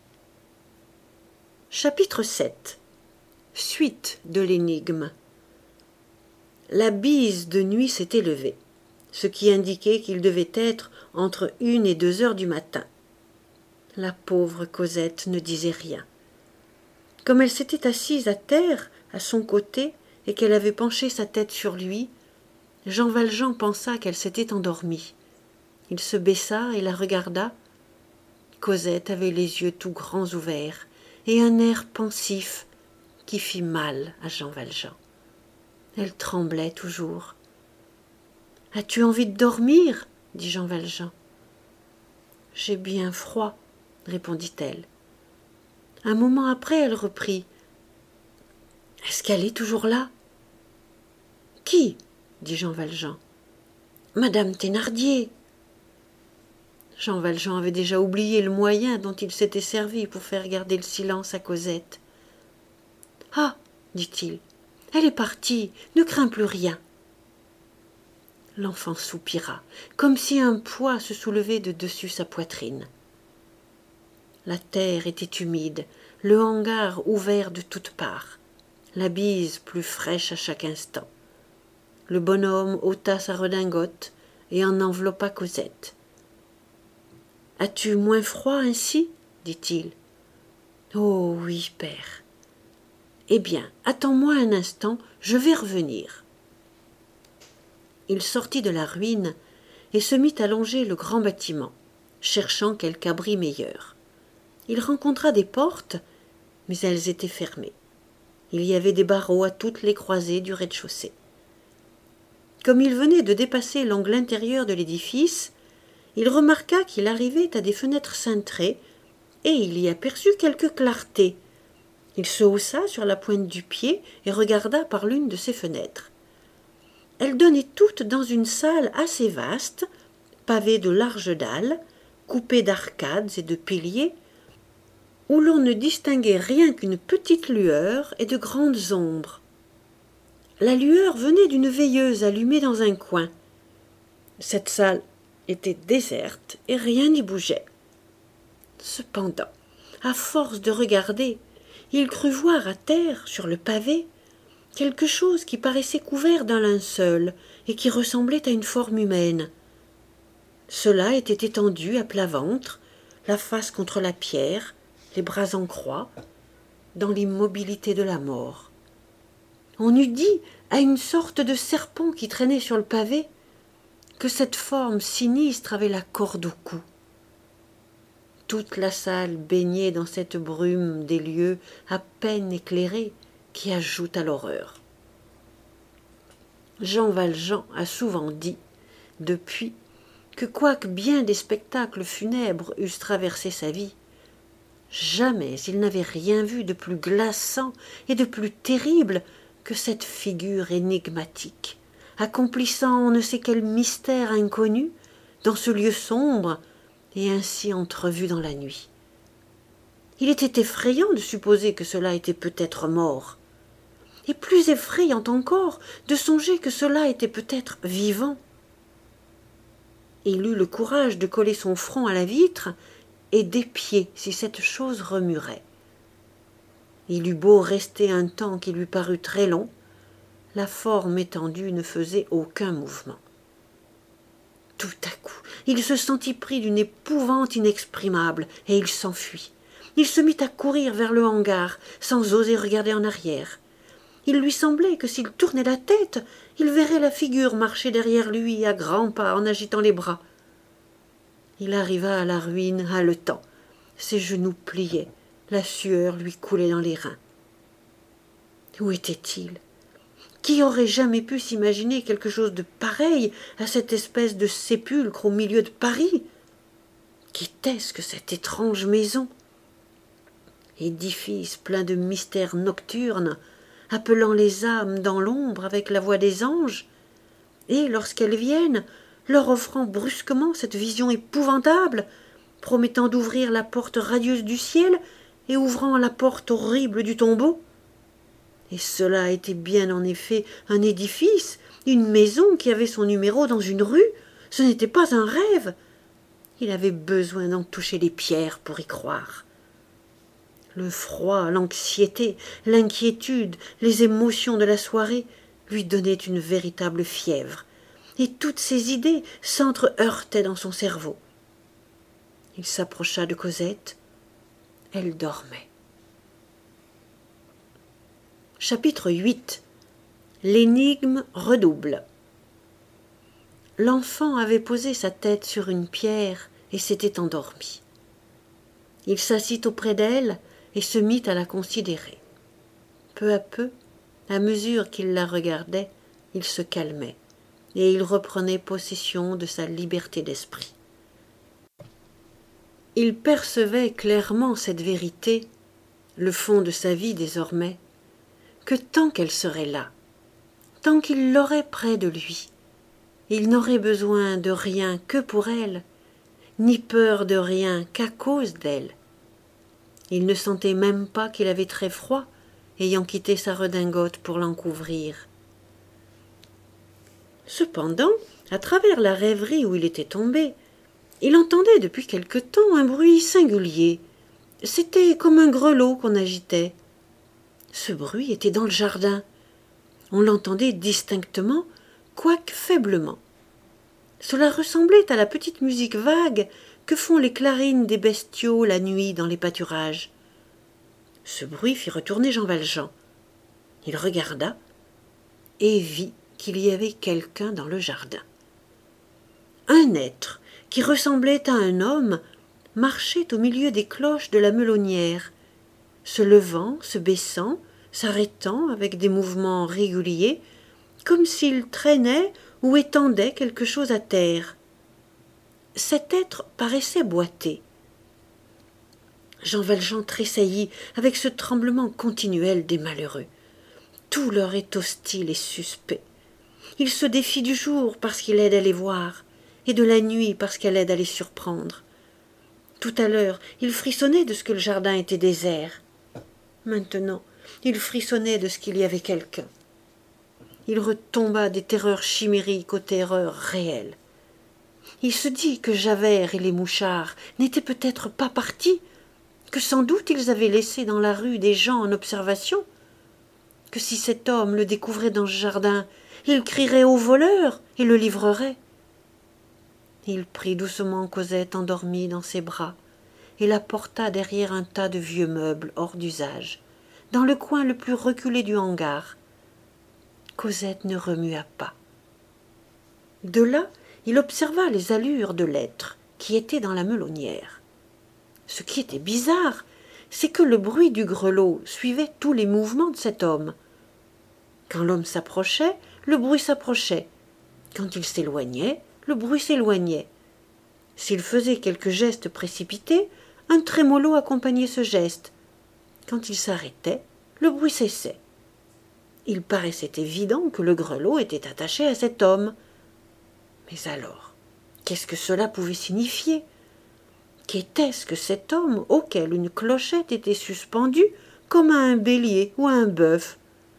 Chapitre sept. Suite de l'énigme. La bise de nuit s'était levée, ce qui indiquait qu'il devait être entre une et deux heures du matin. La pauvre Cosette ne disait rien. Comme elle s'était assise à terre, à son côté, et qu'elle avait penché sa tête sur lui, Jean Valjean pensa qu'elle s'était endormie. Il se baissa et la regarda. Cosette avait les yeux tout grands ouverts et un air pensif qui fit mal à Jean Valjean. Elle tremblait toujours. « As-tu envie de dormir ?» dit Jean Valjean. « J'ai bien froid, » répondit-elle. Un moment après, elle reprit. « Est-ce qu'elle est toujours là ?»« Qui ?» dit Jean Valjean. « Madame Thénardier. » Jean Valjean avait déjà oublié le moyen dont il s'était servi pour faire garder le silence à Cosette. « Ah !» dit-il, « elle est partie, ne crains plus rien. » L'enfant soupira, comme si un poids se soulevait de dessus sa poitrine. La terre était humide, le hangar ouvert de toutes parts, la bise plus fraîche à chaque instant. Le bonhomme ôta sa redingote et en enveloppa Cosette. « As-tu moins froid ainsi ?» dit-il. « Oh oui, père. »« Eh bien, attends-moi un instant, je vais revenir. » Il sortit de la ruine et se mit à longer le grand bâtiment, cherchant quelque abri meilleur. Il rencontra des portes, mais elles étaient fermées. Il y avait des barreaux à toutes les croisées du rez-de-chaussée. Comme il venait de dépasser l'angle intérieur de l'édifice, il remarqua qu'il arrivait à des fenêtres cintrées et il y aperçut quelque clarté. Il se haussa sur la pointe du pied et regarda par l'une de ces fenêtres. Elles donnaient toutes dans une salle assez vaste, pavée de larges dalles, coupée d'arcades et de piliers, où l'on ne distinguait rien qu'une petite lueur et de grandes ombres. La lueur venait d'une veilleuse allumée dans un coin. Cette salle était déserte et rien n'y bougeait. Cependant, à force de regarder, il crut voir à terre, sur le pavé, quelque chose qui paraissait couvert d'un linceul et qui ressemblait à une forme humaine. Cela était étendu à plat ventre, la face contre la pierre, les bras en croix, dans l'immobilité de la mort. On eût dit à une sorte de serpent qui traînait sur le pavé que cette forme sinistre avait la corde au cou. Toute la salle baignait dans cette brume des lieux à peine éclairés qui ajoute à l'horreur. Jean Valjean a souvent dit, depuis, que quoique bien des spectacles funèbres eussent traversé sa vie, jamais il n'avait rien vu de plus glaçant et de plus terrible que cette figure énigmatique, accomplissant on ne sait quel mystère inconnu dans ce lieu sombre et ainsi entrevu dans la nuit. Il était effrayant de supposer que cela était peut-être mort, et plus effrayant encore de songer que cela était peut-être vivant. Il eut le courage de coller son front à la vitre et d'épier si cette chose remuerait. Il eut beau rester un temps qui lui parut très long, la forme étendue ne faisait aucun mouvement. Tout à coup, il se sentit pris d'une épouvante inexprimable et il s'enfuit. Il se mit à courir vers le hangar sans oser regarder en arrière. Il lui semblait que s'il tournait la tête, il verrait la figure marcher derrière lui à grands pas en agitant les bras. Il arriva à la ruine haletant. Ses genoux pliaient, la sueur lui coulait dans les reins. Où était-il ? Qui aurait jamais pu s'imaginer quelque chose de pareil à cette espèce de sépulcre au milieu de Paris ? Qu'était-ce que cette étrange maison ? Édifice plein de mystères nocturnes, appelant les âmes dans l'ombre avec la voix des anges, et, lorsqu'elles viennent, leur offrant brusquement cette vision épouvantable, promettant d'ouvrir la porte radieuse du ciel et ouvrant la porte horrible du tombeau. Et cela était bien en effet un édifice, une maison qui avait son numéro dans une rue. Ce n'était pas un rêve. Il avait besoin d'en toucher les pierres pour y croire. Le froid, l'anxiété, l'inquiétude, les émotions de la soirée lui donnaient une véritable fièvre, et toutes ces idées s'entre-heurtaient dans son cerveau. Il s'approcha de Cosette. Elle dormait. Chapitre huit. L'énigme redouble. L'enfant avait posé sa tête sur une pierre et s'était endormi. Il s'assit auprès d'elle et se mit à la considérer. Peu à peu, à mesure qu'il la regardait, il se calmait et il reprenait possession de sa liberté d'esprit. Il percevait clairement cette vérité, le fond de sa vie désormais, que tant qu'elle serait là, tant qu'il l'aurait près de lui, il n'aurait besoin de rien que pour elle, ni peur de rien qu'à cause d'elle. Il ne sentait même pas qu'il avait très froid, ayant quitté sa redingote pour l'en couvrir. Cependant, à travers la rêverie où il était tombé, il entendait depuis quelque temps un bruit singulier. C'était comme un grelot qu'on agitait. Ce bruit était dans le jardin. On l'entendait distinctement, quoique faiblement. Cela ressemblait à la petite musique vague que font les clarines des bestiaux la nuit dans les pâturages. Ce bruit fit retourner Jean Valjean. Il regarda et vit qu'il y avait quelqu'un dans le jardin. Un être qui ressemblait à un homme marchait au milieu des cloches de la melonnière, se levant, se baissant, s'arrêtant avec des mouvements réguliers, comme s'il traînait ou étendait quelque chose à terre. Cet être paraissait boiter. Jean Valjean tressaillit avec ce tremblement continuel des malheureux. Tout leur est hostile et suspect. Ils se défient du jour parce qu'il aide à les voir, et de la nuit parce qu'elle aide à les surprendre. Tout à l'heure, il frissonnait de ce que le jardin était désert. Maintenant, il frissonnait de ce qu'il y avait quelqu'un. Il retomba des terreurs chimériques aux terreurs réelles. Il se dit que Javert et les mouchards n'étaient peut-être pas partis, que sans doute ils avaient laissé dans la rue des gens en observation, que si cet homme le découvrait dans ce jardin, il crierait au voleur et le livrerait. Il prit doucement Cosette endormie dans ses bras et la porta derrière un tas de vieux meubles hors d'usage, dans le coin le plus reculé du hangar. Cosette ne remua pas. De là, il observa les allures de l'être qui était dans la melonnière. Ce qui était bizarre, c'est que le bruit du grelot suivait tous les mouvements de cet homme. Quand l'homme s'approchait, le bruit s'approchait. Quand il s'éloignait, le bruit s'éloignait. S'il faisait quelque geste précipité, un trémolo accompagnait ce geste. Quand il s'arrêtait, le bruit cessait. Il paraissait évident que le grelot était attaché à cet homme. Mais alors, qu'est-ce que cela pouvait signifier? Qu'était-ce que cet homme auquel une clochette était suspendue comme à un bélier ou à un bœuf?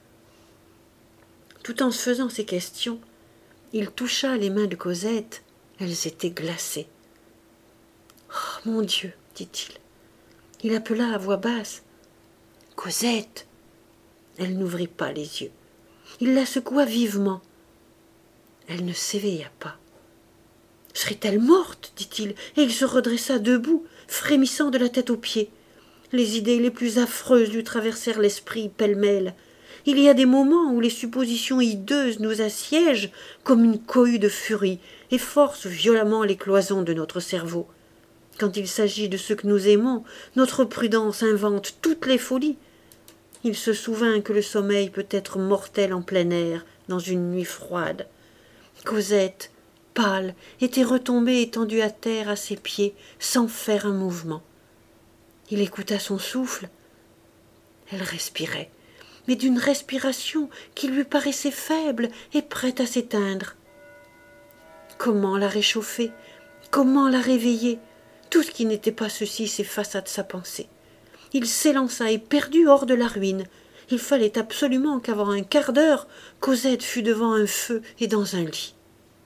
Tout en se faisant ces questions, il toucha les mains de Cosette. Elles étaient glacées. « Oh, mon Dieu !» dit-il. Il appela à voix basse. « Cosette !» Elle n'ouvrit pas les yeux. Il la secoua vivement. Elle ne s'éveilla pas. « Serait-elle morte ?» dit-il, et il se redressa debout, frémissant de la tête aux pieds. Les idées les plus affreuses lui traversèrent l'esprit pêle-mêle. Il y a des moments où les suppositions hideuses nous assiègent comme une cohue de furie et forcent violemment les cloisons de notre cerveau. Quand il s'agit de ce que nous aimons, notre prudence invente toutes les folies. Il se souvint que le sommeil peut être mortel en plein air, dans une nuit froide. Cosette, pâle, était retombée étendue à terre à ses pieds, sans faire un mouvement. Il écouta son souffle. Elle respirait, mais d'une respiration qui lui paraissait faible et prête à s'éteindre. Comment la réchauffer? Comment la réveiller? Tout ce qui n'était pas ceci s'effaça de sa pensée. Il s'élança éperdu hors de la ruine. Il fallait absolument qu'avant un quart d'heure, Cosette fût devant un feu et dans un lit.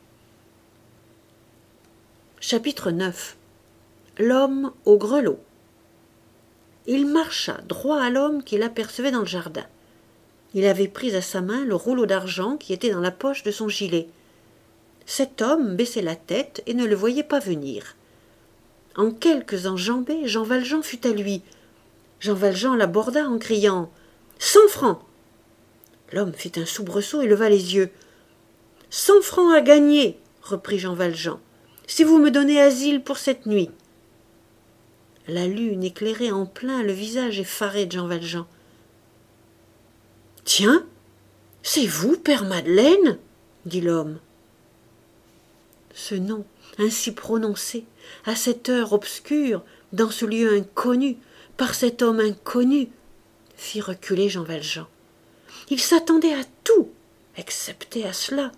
Chapitre neuf. L'homme au grelot. Il marcha droit à l'homme qu'il apercevait dans le jardin. Il avait pris à sa main le rouleau d'argent qui était dans la poche de son gilet. Cet homme baissait la tête et ne le voyait pas venir. En quelques enjambées, Jean Valjean fut à lui. Jean Valjean l'aborda en criant « Cent francs !» L'homme fit un soubresaut et leva les yeux. « Cent francs à gagner !» reprit Jean Valjean, « si vous me donnez asile pour cette nuit. » La lune éclairait en plein le visage effaré de Jean Valjean. « Tiens, c'est vous, Père Madeleine ?» dit l'homme. Ce nom, ainsi prononcé, à cette heure obscure, dans ce lieu inconnu, par cet homme inconnu, fit reculer Jean Valjean. Il s'attendait à tout, excepté à cela.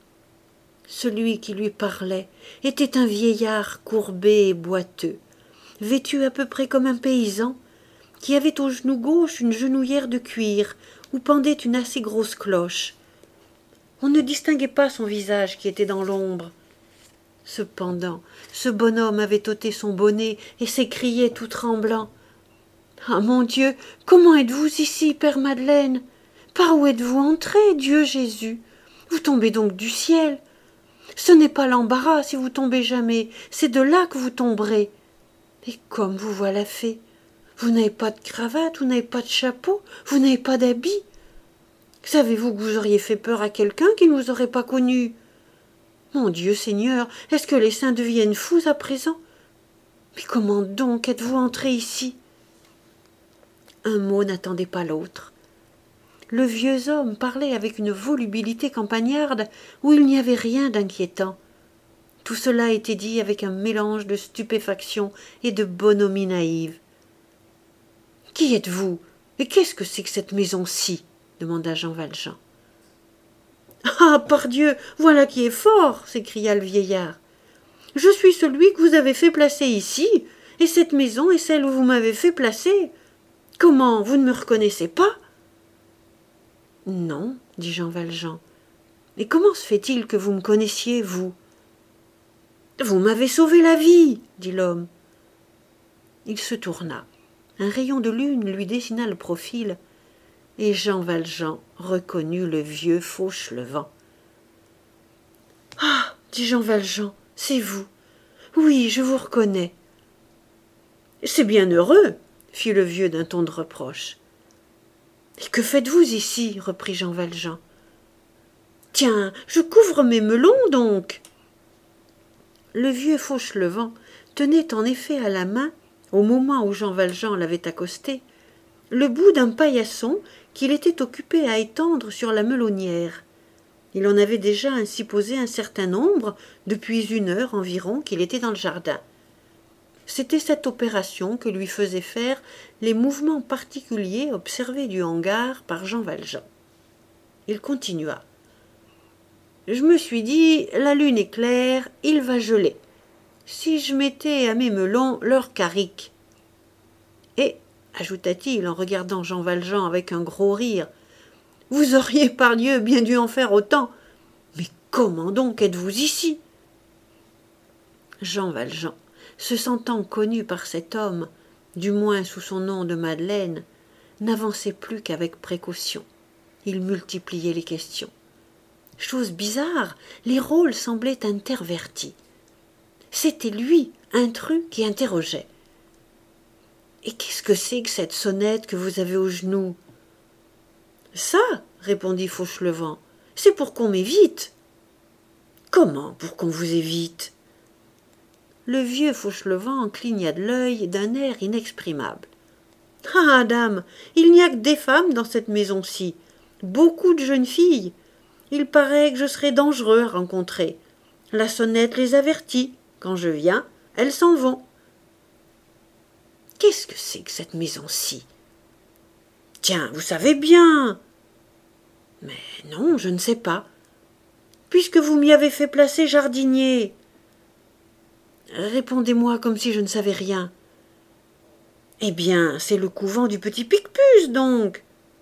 Celui qui lui parlait était un vieillard courbé et boiteux, vêtu à peu près comme un paysan, qui avait au genou gauche une genouillère de cuir où pendait une assez grosse cloche. On ne distinguait pas son visage qui était dans l'ombre. Cependant, ce bonhomme avait ôté son bonnet et s'écriait tout tremblant. « Ah, mon Dieu, comment êtes-vous ici, Père Madeleine? Par où êtes-vous entré, Dieu Jésus? Vous tombez donc du ciel. Ce n'est pas l'embarras si vous tombez jamais, c'est de là que vous tomberez. Et comme vous voilà fait, vous n'avez pas de cravate, vous n'avez pas de chapeau, vous n'avez pas d'habit. Savez-vous que vous auriez fait peur à quelqu'un qui ne vous aurait pas connu? Mon Dieu Seigneur, est-ce que les saints deviennent fous à présent? Mais comment donc êtes-vous entré ici? » Un mot n'attendait pas l'autre. Le vieux homme parlait avec une volubilité campagnarde où il n'y avait rien d'inquiétant. Tout cela était dit avec un mélange de stupéfaction et de bonhomie naïve. « Qui êtes-vous? Et qu'est-ce que c'est que cette maison-ci » demanda Jean Valjean. « Ah, pardieu, voilà qui est fort !» s'écria le vieillard. « Je suis celui que vous avez fait placer ici, et cette maison est celle où vous m'avez fait placer. Comment, vous ne me reconnaissez pas ?»« Non, » dit Jean Valjean. « Et comment se fait-il que vous me connaissiez, vous ?»« Vous m'avez sauvé la vie, » dit l'homme. Il se tourna. Un rayon de lune lui dessina le profil, et Jean Valjean reconnut le vieux Fauchelevent. « Ah, dit Jean Valjean, c'est vous. Oui, je vous reconnais. »« C'est bien heureux, » fit le vieux d'un ton de reproche. « Et que faites-vous ici » reprit Jean Valjean. « Tiens, je couvre mes melons, donc. » Le vieux Fauchelevent tenait en effet à la main, au moment où Jean Valjean l'avait accosté, le bout d'un paillasson qu'il était occupé à étendre sur la melonnière. Il en avait déjà ainsi posé un certain nombre depuis une heure environ qu'il était dans le jardin. C'était cette opération que lui faisaient faire les mouvements particuliers observés du hangar par Jean Valjean. Il continua. « Je me suis dit, la lune est claire, il va geler. Si je mettais à mes melons leur carrick. Et, ajouta-t-il en regardant Jean Valjean avec un gros rire, vous auriez, pardieu, bien dû en faire autant. Mais comment donc êtes-vous ici ?» Jean Valjean, se sentant connu par cet homme, du moins sous son nom de Madeleine, n'avançait plus qu'avec précaution. Il multipliait les questions. Chose bizarre, les rôles semblaient intervertis. C'était lui, intrus, qui interrogeait. « Et qu'est-ce que c'est que cette sonnette que vous avez au genou ?»« Ça, répondit Fauchelevent, c'est pour qu'on m'évite. »« Comment pour qu'on vous évite ?» Le vieux Fauchelevent cligna de l'œil d'un air inexprimable. « Ah, dame, il n'y a que des femmes dans cette maison-ci, beaucoup de jeunes filles. Il paraît que je serais dangereux à rencontrer. La sonnette les avertit. Quand je viens, elles s'en vont. »« Qu'est-ce que c'est que cette maison-ci ?»« Tiens, vous savez bien. »« Mais non, je ne sais pas. Puisque vous m'y avez fait placer jardinier. »« Répondez-moi comme si je ne savais rien. »« Eh bien, c'est le couvent du petit Picpus, donc. »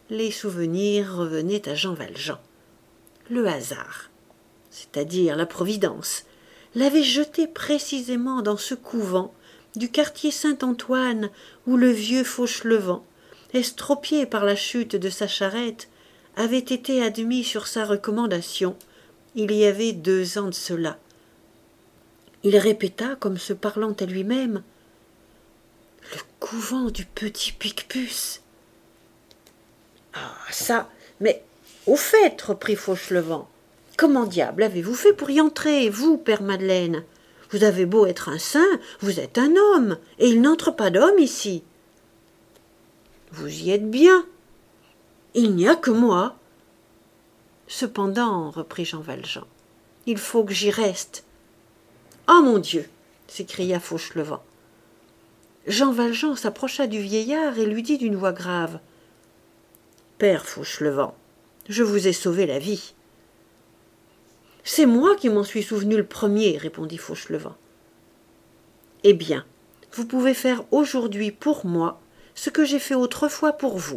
Les souvenirs revenaient à Jean Valjean. Le hasard, c'est-à-dire la Providence, l'avait jeté précisément dans ce couvent du quartier Saint-Antoine où le vieux Fauchelevent, estropié par la chute de sa charrette, avait été admis sur sa recommandation il y avait deux ans de cela. Il répéta, comme se parlant à lui-même, « Le couvent du petit Picpus !»« Ah, ça, mais au fait, reprit Fauchelevent, comment diable avez-vous fait pour y entrer, vous, père Madeleine? Vous avez beau être un saint, vous êtes un homme, et il n'entre pas d'homme ici. » « Vous y êtes bien. Il n'y a que moi. » « Cependant, reprit Jean Valjean, il faut que j'y reste. »« Ah, mon Dieu !» s'écria Fauchelevent. Jean Valjean s'approcha du vieillard et lui dit d'une voix grave, « Père Fauchelevent, je vous ai sauvé la vie. »« C'est moi qui m'en suis souvenu le premier, » répondit Fauchelevent. « Eh bien, vous pouvez faire aujourd'hui pour moi ce que j'ai fait autrefois pour vous. »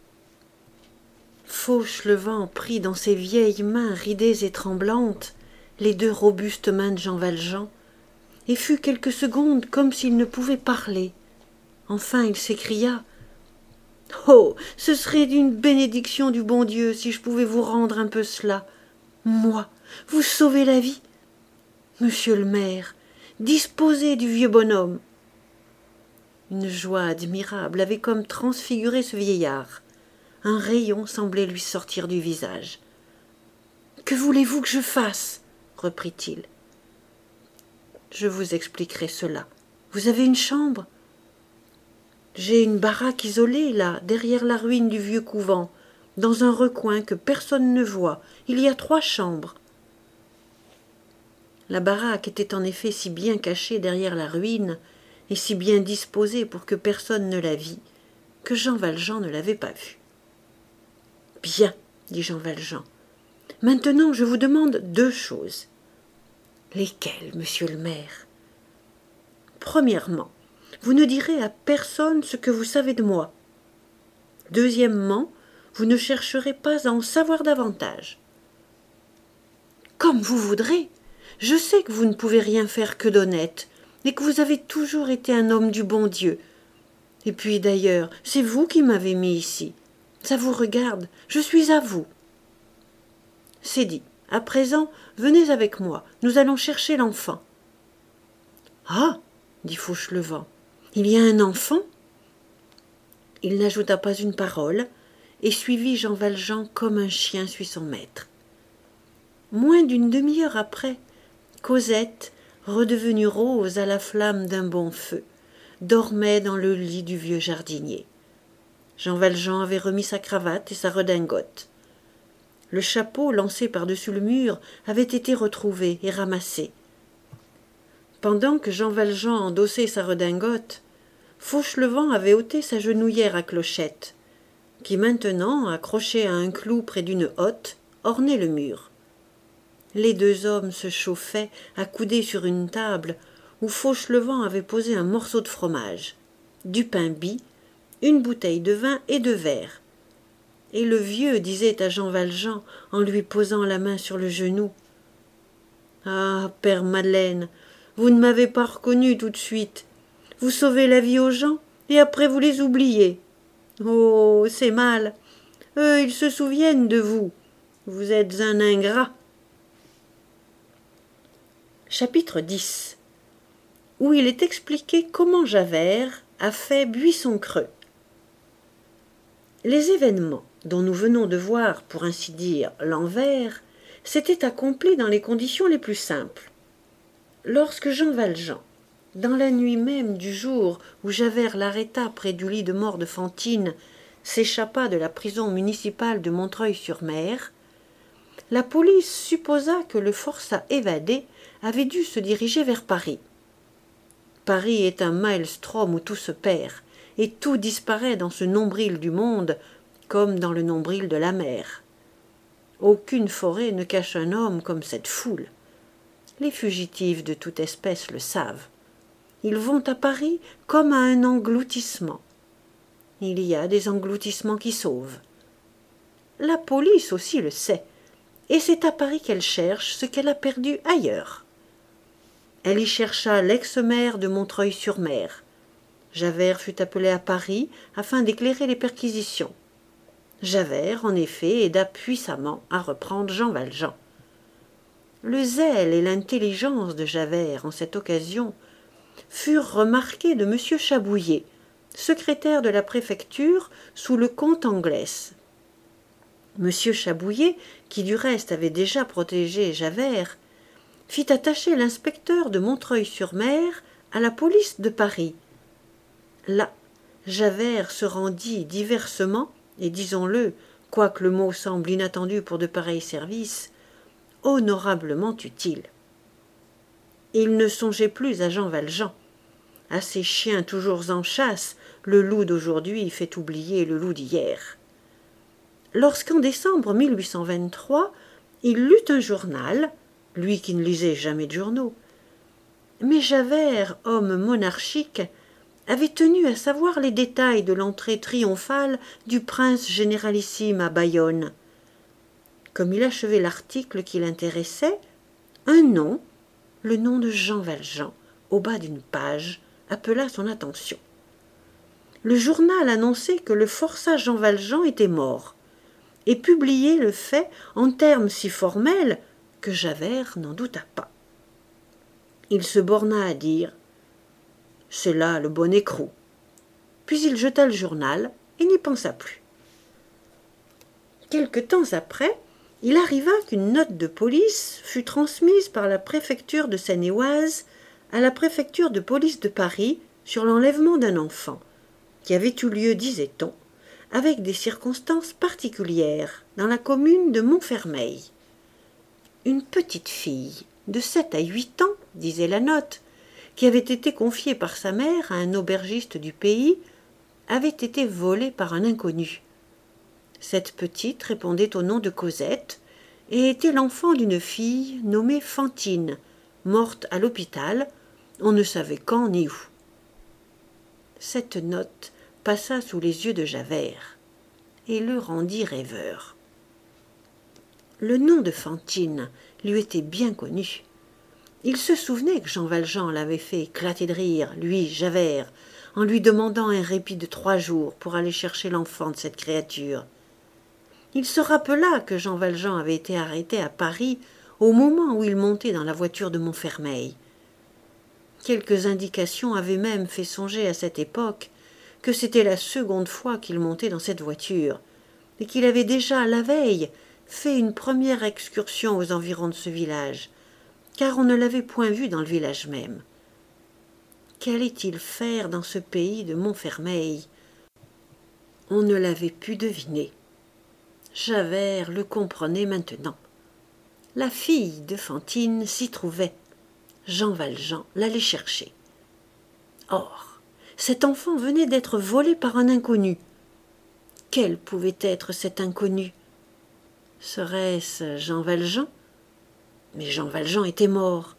Fauchelevent prit dans ses vieilles mains ridées et tremblantes les deux robustes mains de Jean Valjean et fut quelques secondes comme s'il ne pouvait parler. Enfin il s'écria « Oh, ce serait d'une bénédiction du bon Dieu si je pouvais vous rendre un peu cela. Moi, vous sauver la vie. Monsieur le maire, disposez du vieux bonhomme. » Une joie admirable avait comme transfiguré ce vieillard. Un rayon semblait lui sortir du visage. « Que voulez-vous que je fasse ?» reprit-il. « Je vous expliquerai cela. Vous avez une chambre ? » « J'ai une baraque isolée, là, derrière la ruine du vieux couvent, dans un recoin que personne ne voit. Il y a trois chambres. » La baraque était en effet si bien cachée derrière la ruine et si bien disposée pour que personne ne la vît, que Jean Valjean ne l'avait pas vue. « Bien, dit Jean Valjean. Maintenant, je vous demande deux choses. »« Lesquelles, monsieur le maire ? » ?»« Premièrement, vous ne direz à personne ce que vous savez de moi. Deuxièmement, vous ne chercherez pas à en savoir davantage. »« Comme vous voudrez. Je sais que vous ne pouvez rien faire que d'honnête, et que vous avez toujours été un homme du bon Dieu. Et puis, d'ailleurs, c'est vous qui m'avez mis ici. Ça vous regarde, je suis à vous. » « C'est dit. À présent, venez avec moi, nous allons chercher l'enfant. »« Ah !» dit Fauchelevent, « il y a un enfant ?» Il n'ajouta pas une parole et suivit Jean Valjean comme un chien suit son maître. Moins d'une demi-heure après, Cosette, redevenue rose à la flamme d'un bon feu, dormait dans le lit du vieux jardinier. Jean Valjean avait remis sa cravate et sa redingote. Le chapeau lancé par-dessus le mur avait été retrouvé et ramassé. Pendant que Jean Valjean endossait sa redingote, Fauchelevent avait ôté sa genouillère à clochette, qui maintenant, accrochée à un clou près d'une hotte, ornait le mur. Les deux hommes se chauffaient, accoudés sur une table où Fauchelevent avait posé un morceau de fromage, du pain bis, une bouteille de vin et deux verres. Et le vieux disait à Jean Valjean, en lui posant la main sur le genou, « Ah, père Madeleine, vous ne m'avez pas reconnu tout de suite. Vous sauvez la vie aux gens, et après vous les oubliez. Oh, c'est mal. Eux, ils se souviennent de vous. Vous êtes un ingrat. » Chapitre dix, où il est expliqué comment Javert a fait Buisson-Creux. Les événements dont nous venons de voir, pour ainsi dire, l'envers, s'étaient accomplis dans les conditions les plus simples. Lorsque Jean Valjean, dans la nuit même du jour où Javert l'arrêta près du lit de mort de Fantine, s'échappa de la prison municipale de Montreuil-sur-Mer, la police supposa que le forçat évadé avait dû se diriger vers Paris. Paris est un maelstrom où tout se perd, et tout disparaît dans ce nombril du monde, comme dans le nombril de la mer. Aucune forêt ne cache un homme comme cette foule. Les fugitifs de toute espèce le savent. Ils vont à Paris comme à un engloutissement. Il y a des engloutissements qui sauvent. La police aussi le sait, et c'est à Paris qu'elle cherche ce qu'elle a perdu ailleurs. Elle y chercha l'ex-maire de Montreuil-sur-Mer. Javert fut appelé à Paris afin d'éclairer les perquisitions. Javert, en effet, aida puissamment à reprendre Jean Valjean. Le zèle et l'intelligence de Javert, en cette occasion, furent remarqués de M. Chabouillet, secrétaire de la préfecture sous le comte Anglès. M. Chabouillet, qui du reste avait déjà protégé Javert, fit attacher l'inspecteur de Montreuil-sur-Mer à la police de Paris. Là, Javert se rendit diversement, et disons-le, quoique le mot semble inattendu pour de pareils services, honorablement utile. Il ne songeait plus à Jean Valjean. À ces chiens toujours en chasse, le loup d'aujourd'hui fait oublier le loup d'hier. Lorsqu'en décembre mille huit cent vingt-trois, il lut un journal, lui qui ne lisait jamais de journaux, mais Javert, homme monarchique, avait tenu à savoir les détails de l'entrée triomphale du prince généralissime à Bayonne. Comme il achevait l'article qui l'intéressait, un nom, le nom de Jean Valjean, au bas d'une page, appela son attention. Le journal annonçait que le forçat Jean Valjean était mort, et publiait le fait en termes si formels que Javert n'en douta pas. Il se borna à dire « C'est là le bon écrou ». Puis il jeta le journal et n'y pensa plus. Quelque temps après, il arriva qu'une note de police fut transmise par la préfecture de Seine-et-Oise à la préfecture de police de Paris sur l'enlèvement d'un enfant, qui avait eu lieu, disait-on, avec des circonstances particulières, dans la commune de Montfermeil. Une petite fille de sept à huit ans, disait la note, qui avait été confiée par sa mère à un aubergiste du pays, avait été volée par un inconnu. Cette petite répondait au nom de Cosette et était l'enfant d'une fille nommée Fantine, morte à l'hôpital, on ne savait quand ni où. Cette note passa sous les yeux de Javert et le rendit rêveur. Le nom de Fantine lui était bien connu. Il se souvenait que Jean Valjean l'avait fait éclater de rire, lui, Javert, en lui demandant un répit de trois jours pour aller chercher l'enfant de cette créature. Il se rappela que Jean Valjean avait été arrêté à Paris au moment où il montait dans la voiture de Montfermeil. Quelques indications avaient même fait songer à cette époque que c'était la seconde fois qu'il montait dans cette voiture, et qu'il avait déjà, la veille, fait une première excursion aux environs de ce village, car on ne l'avait point vu dans le village même. Qu'allait-il faire dans ce pays de Montfermeil? On ne l'avait pu deviner. Javert le comprenait maintenant. La fille de Fantine s'y trouvait. Jean Valjean l'allait chercher. Or, cet enfant venait d'être volé par un inconnu. Quel pouvait être cet inconnu? Serait-ce Jean Valjean? Mais Jean Valjean était mort.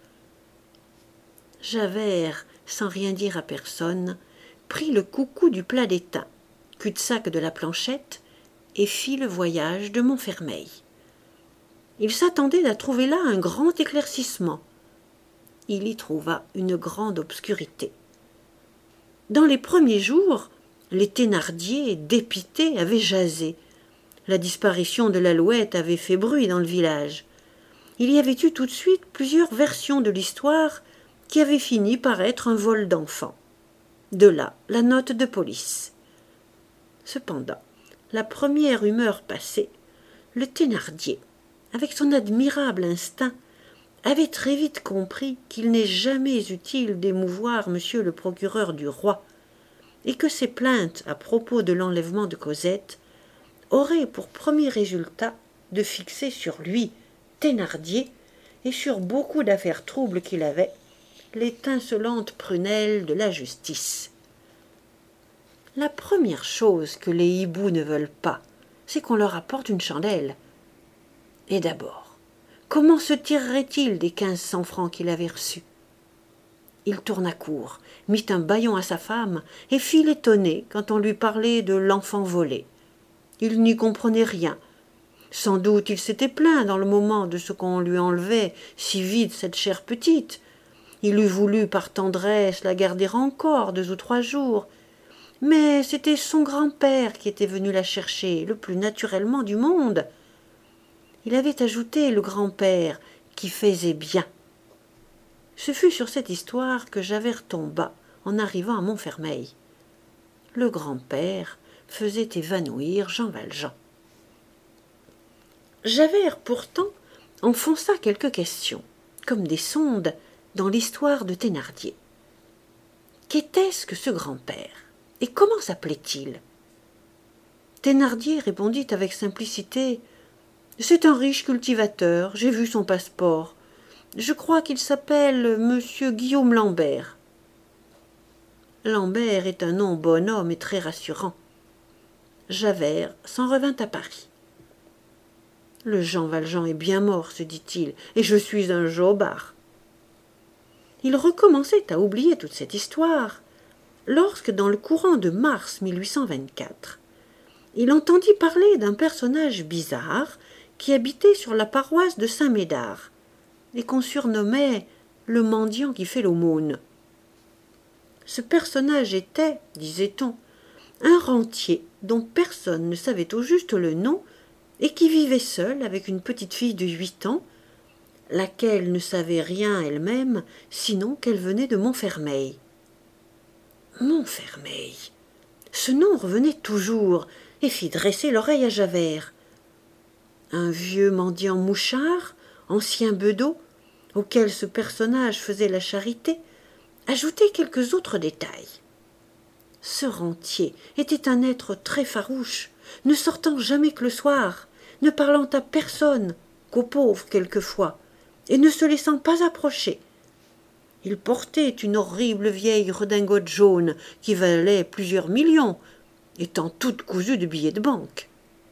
Javert, sans rien dire à personne, prit le coucou du plat d'étain, cul-de-sac de la planchette, et fit le voyage de Montfermeil. Il s'attendait à trouver là un grand éclaircissement. Il y trouva une grande obscurité. Dans les premiers jours, les Thénardier, dépités, avaient jasé. La disparition de l'Alouette avait fait bruit dans le village. Il y avait eu tout de suite plusieurs versions de l'histoire qui avaient fini par être un vol d'enfant. De là, la note de police. Cependant, la première humeur passée, le Thénardier, avec son admirable instinct, avait très vite compris qu'il n'est jamais utile d'émouvoir monsieur le procureur du roi, et que ses plaintes à propos de l'enlèvement de Cosette auraient pour premier résultat de fixer sur lui, Thénardier, et sur beaucoup d'affaires troubles qu'il avait, l'étincelante prunelle de la justice. La première chose que les hiboux ne veulent pas, c'est qu'on leur apporte une chandelle. Et d'abord, comment se tirerait-il des quinze cents francs qu'il avait reçus? Il tourna court, mit un bâillon à sa femme et fit l'étonné quand on lui parlait de l'enfant volé. Il n'y comprenait rien, Sans doute il s'était plaint dans le moment de ce qu'on lui enlevait si vite cette chère petite. Il eût voulu par tendresse la garder encore deux ou trois jours. Mais c'était son grand-père qui était venu la chercher le plus naturellement du monde. Il avait ajouté le grand-père qui faisait bien. Ce fut sur cette histoire que Javert tomba en arrivant à Montfermeil. Le grand-père faisait évanouir Jean Valjean. Javert, pourtant, enfonça quelques questions, comme des sondes, dans l'histoire de Thénardier. Qu'était-ce que ce grand-père? Et comment s'appelait-il? Thénardier répondit avec simplicité « C'est un riche cultivateur, j'ai vu son passeport. Je crois qu'il s'appelle Monsieur Guillaume Lambert. » Lambert est un nom bonhomme et très rassurant. Javert s'en revint à Paris. Le Jean Valjean est bien mort, se dit-il, et je suis un jobard. Il recommençait à oublier toute cette histoire, lorsque, dans le courant de mars mille huit cent vingt-quatre, il entendit parler d'un personnage bizarre qui habitait sur la paroisse de Saint-Médard, et qu'on surnommait le mendiant qui fait l'aumône. Ce personnage était, disait-on, un rentier dont personne ne savait au juste le nom et qui vivait seul avec une petite fille de huit ans, laquelle ne savait rien elle-même, sinon qu'elle venait de Montfermeil. Montfermeil. Ce nom revenait toujours et fit dresser l'oreille à Javert. Un vieux mendiant mouchard, ancien bedeau, auquel ce personnage faisait la charité, ajoutait quelques autres détails. Ce rentier était un être très farouche, ne sortant jamais que le soir, ne parlant à personne, qu'aux pauvres quelquefois, et ne se laissant pas approcher. Il portait une horrible vieille redingote jaune qui valait plusieurs millions, étant toute cousue de billets de banque.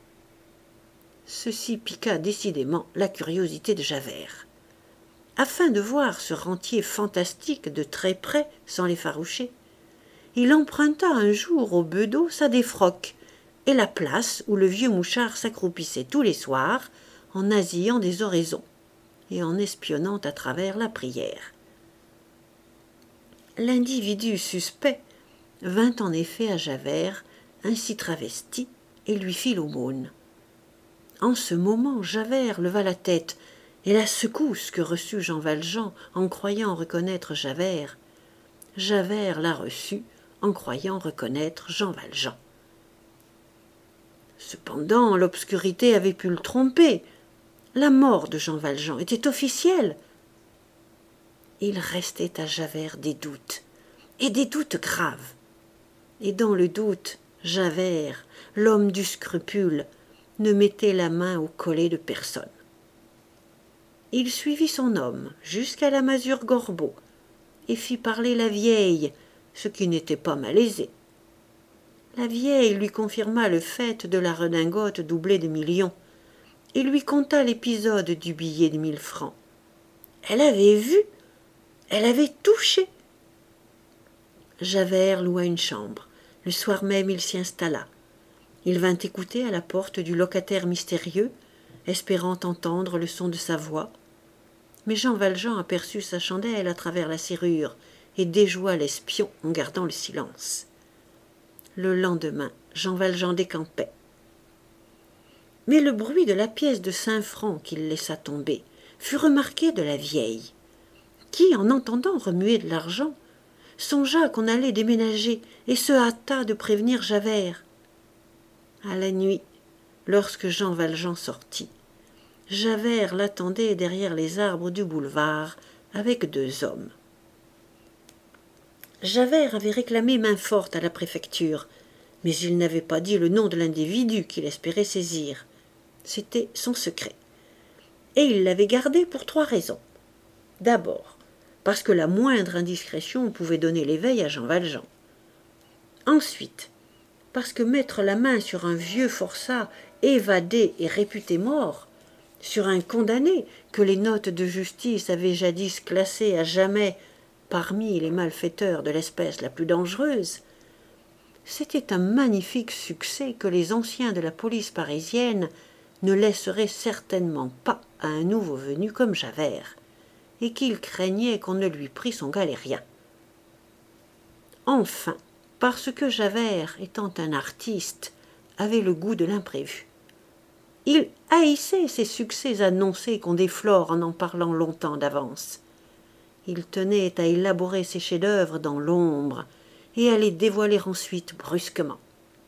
Ceci piqua décidément la curiosité de Javert. Afin de voir ce rentier fantastique de très près sans l'effaroucher, il emprunta un jour au bedeau sa défroque et la place où le vieux mouchard s'accroupissait tous les soirs en nasillant des oraisons et en espionnant à travers la prière. L'individu suspect vint en effet à Javert, ainsi travesti, et lui fit l'aumône. En ce moment, Javert leva la tête, et la secousse que reçut Jean Valjean en croyant reconnaître Javert, Javert la reçut en croyant reconnaître Jean Valjean. Cependant, l'obscurité avait pu le tromper. La mort de Jean Valjean était officielle. Il restait à Javert des doutes, et des doutes graves. Et dans le doute, Javert, l'homme du scrupule, ne mettait la main au collet de personne. Il suivit son homme jusqu'à la masure Gorbeau et fit parler la vieille, ce qui n'était pas malaisé. La vieille lui confirma le fait de la redingote doublée de millions et lui conta l'épisode du billet de mille francs. Elle avait vu, elle avait touché. Javert loua une chambre. Le soir même, il s'y installa. Il vint écouter à la porte du locataire mystérieux, espérant entendre le son de sa voix. Mais Jean Valjean aperçut sa chandelle à travers la serrure et déjoua l'espion en gardant le silence. Le lendemain, Jean Valjean décampait. Mais le bruit de la pièce de cinq francs qu'il laissa tomber fut remarqué de la vieille, qui, en entendant remuer de l'argent, songea qu'on allait déménager et se hâta de prévenir Javert. À la nuit, lorsque Jean Valjean sortit, Javert l'attendait derrière les arbres du boulevard avec deux hommes. Javert avait réclamé main forte à la préfecture, mais il n'avait pas dit le nom de l'individu qu'il espérait saisir. C'était son secret. Et il l'avait gardé pour trois raisons. D'abord, parce que la moindre indiscrétion pouvait donner l'éveil à Jean Valjean. Ensuite, parce que mettre la main sur un vieux forçat évadé et réputé mort, sur un condamné que les notes de justice avaient jadis classé à jamais parmi les malfaiteurs de l'espèce la plus dangereuse, c'était un magnifique succès que les anciens de la police parisienne ne laisserait certainement pas à un nouveau venu comme Javert, et qu'il craignait qu'on ne lui prît son galérien. Enfin, parce que Javert, étant un artiste, avait le goût de l'imprévu. Il haïssait ces succès annoncés qu'on déflore en en parlant longtemps d'avance. Il tenait à élaborer ses chefs-d'œuvre dans l'ombre et à les dévoiler ensuite brusquement.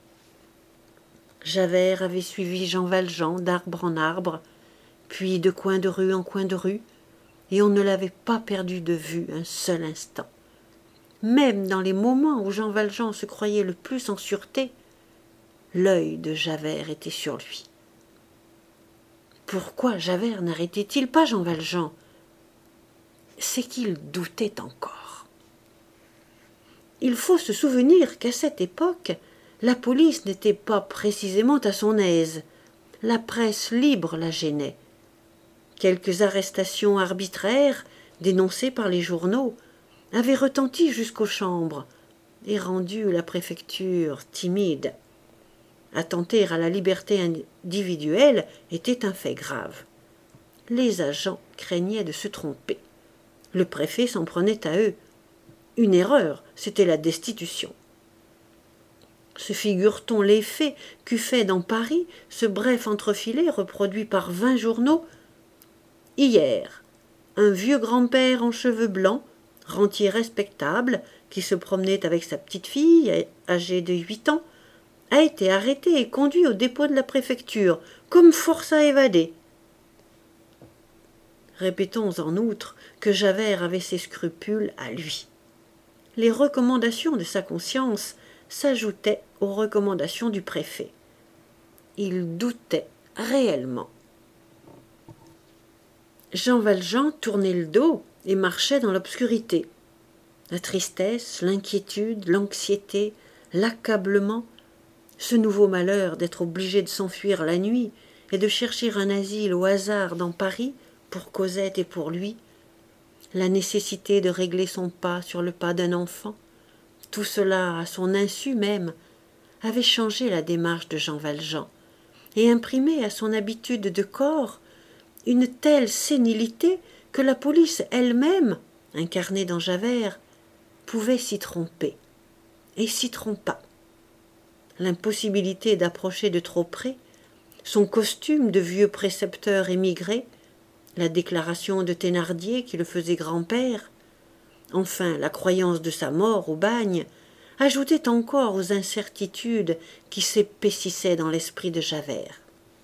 Javert avait suivi Jean Valjean d'arbre en arbre, puis de coin de rue en coin de rue, et on ne l'avait pas perdu de vue un seul instant. Même dans les moments où Jean Valjean se croyait le plus en sûreté, l'œil de Javert était sur lui. Pourquoi Javert n'arrêtait-il pas Jean Valjean? C'est qu'il doutait encore. Il faut se souvenir qu'à cette époque, la police n'était pas précisément à son aise. La presse libre la gênait. Quelques arrestations arbitraires, dénoncées par les journaux, avaient retenti jusqu'aux chambres et rendu la préfecture timide. Attenter à la liberté individuelle était un fait grave. Les agents craignaient de se tromper. Le préfet s'en prenait à eux. Une erreur, c'était la destitution. Se figure-t-on l'effet qu'eût fait dans Paris ce bref entrefilet reproduit par vingt journaux? Hier, un vieux grand-père en cheveux blancs, rentier respectable, qui se promenait avec sa petite-fille, âgée de huit ans, a été arrêté et conduit au dépôt de la préfecture, comme forçat évadé. Répétons en outre que Javert avait ses scrupules à lui. Les recommandations de sa conscience s'ajoutaient aux recommandations du préfet. Il doutait réellement. Jean Valjean tournait le dos et marchait dans l'obscurité. La tristesse, l'inquiétude, l'anxiété, l'accablement, ce nouveau malheur d'être obligé de s'enfuir la nuit et de chercher un asile au hasard dans Paris pour Cosette et pour lui, la nécessité de régler son pas sur le pas d'un enfant, tout cela, à son insu même, avait changé la démarche de Jean Valjean et imprimé à son habitude de corps une telle sénilité que la police elle-même, incarnée dans Javert, pouvait s'y tromper, et s'y trompa. L'impossibilité d'approcher de trop près, son costume de vieux précepteur émigré, la déclaration de Thénardier qui le faisait grand-père, enfin la croyance de sa mort au bagne, ajoutaient encore aux incertitudes qui s'épaississaient dans l'esprit de Javert.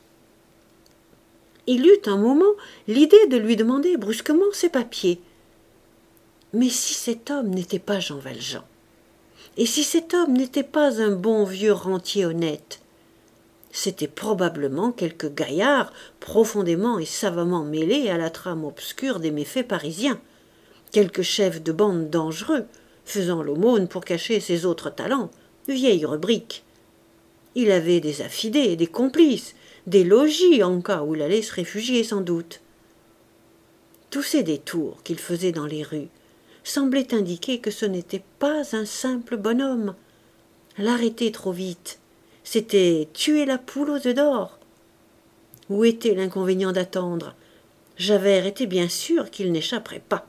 Il eut un moment l'idée de lui demander brusquement ses papiers. Mais si cet homme n'était pas Jean Valjean, et si cet homme n'était pas un bon vieux rentier honnête, c'était probablement quelque gaillard profondément et savamment mêlé à la trame obscure des méfaits parisiens, quelque chef de bande dangereux, faisant l'aumône pour cacher ses autres talents, vieille rubrique. Il avait des affidés, des complices, des logis en cas où il allait se réfugier sans doute. Tous ces détours qu'il faisait dans les rues semblaient indiquer que ce n'était pas un simple bonhomme. L'arrêter trop vite, c'était tuer la poule aux œufs d'or. Où était l'inconvénient d'attendre? Javert était bien sûr qu'il n'échapperait pas.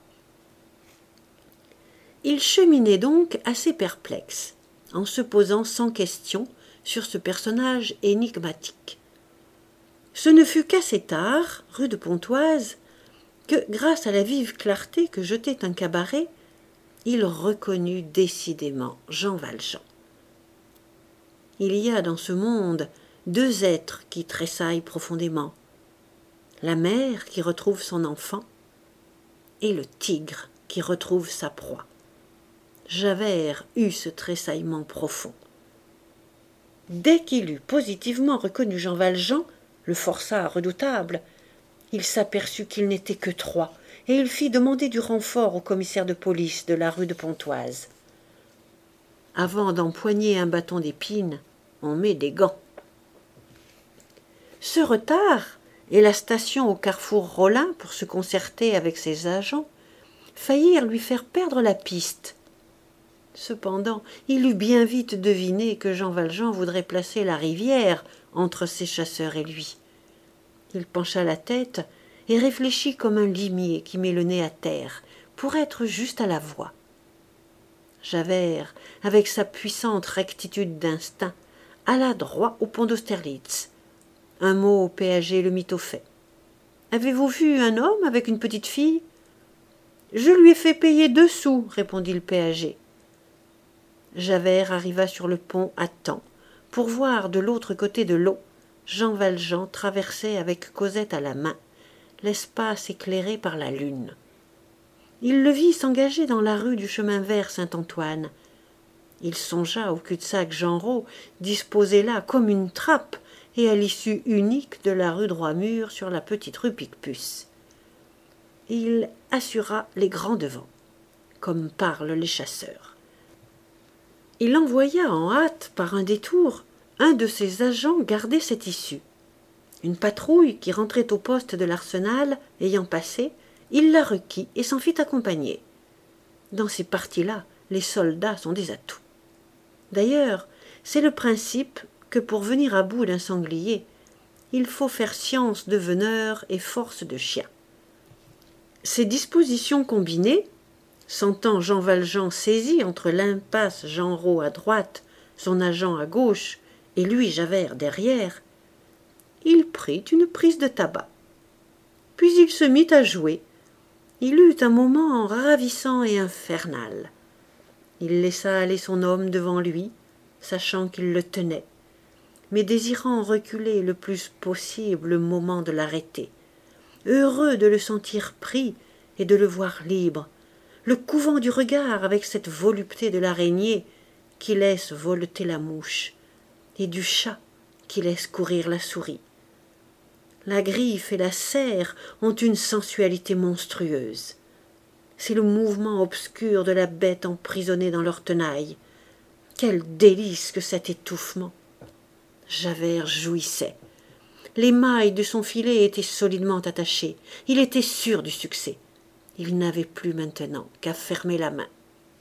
Il cheminait donc assez perplexe, en se posant sans question sur ce personnage énigmatique. Ce ne fut qu'assez tard, rue de Pontoise, que, grâce à la vive clarté que jetait un cabaret, il reconnut décidément Jean Valjean. Il y a dans ce monde deux êtres qui tressaillent profondément, la mère qui retrouve son enfant et le tigre qui retrouve sa proie. Javert eut ce tressaillement profond. Dès qu'il eut positivement reconnu Jean Valjean, le forçat redoutable, il s'aperçut qu'il n'était que trois, et il fit demander du renfort au commissaire de police de la rue de Pontoise. Avant d'empoigner un bâton d'épine, on met des gants. Ce retard, et la station au carrefour Rollin pour se concerter avec ses agents, faillirent lui faire perdre la piste. Cependant, il eut bien vite deviné que Jean Valjean voudrait placer la rivière entre ses chasseurs et lui. Il pencha la tête et réfléchit comme un limier qui met le nez à terre pour être juste à la voie. Javert, avec sa puissante rectitude d'instinct, alla droit au pont d'Austerlitz. Un mot au péager le mit au fait. « Avez-vous vu un homme avec une petite fille ?»« Je lui ai fait payer deux sous, » répondit le péager. Javert arriva sur le pont à temps pour voir de l'autre côté de l'eau Jean Valjean traverser avec Cosette à la main l'espace éclairé par la lune. Il le vit s'engager dans la rue du chemin vert Saint-Antoine. Il songea au cul-de-sac Genrot, disposé là comme une trappe et à l'issue unique de la rue Droit-Mur sur la petite rue Picpus. Il assura les grands devants, comme parlent les chasseurs. Il envoya en hâte, par un détour, un de ses agents garder cette issue. Une patrouille qui rentrait au poste de l'Arsenal, ayant passé, il la requit et s'en fit accompagner. Dans ces parties-là, les soldats sont des atouts. D'ailleurs, c'est le principe que pour venir à bout d'un sanglier, il faut faire science de veneur et force de chien. Ces dispositions combinées, sentant Jean Valjean saisi entre l'impasse Genrot à droite, son agent à gauche, et lui Javert derrière, il prit une prise de tabac. Puis il se mit à jouer. Il eut un moment ravissant et infernal. Il laissa aller son homme devant lui, sachant qu'il le tenait, mais désirant reculer le plus possible le moment de l'arrêter, heureux de le sentir pris et de le voir libre, le couvant du regard avec cette volupté de l'araignée qui laisse voleter la mouche, et du chat qui laisse courir la souris. La griffe et la serre ont une sensualité monstrueuse. C'est le mouvement obscur de la bête emprisonnée dans leur tenaille. Quel délice que cet étouffement! Javert jouissait. Les mailles de son filet étaient solidement attachées. Il était sûr du succès. Il n'avait plus maintenant qu'à fermer la main.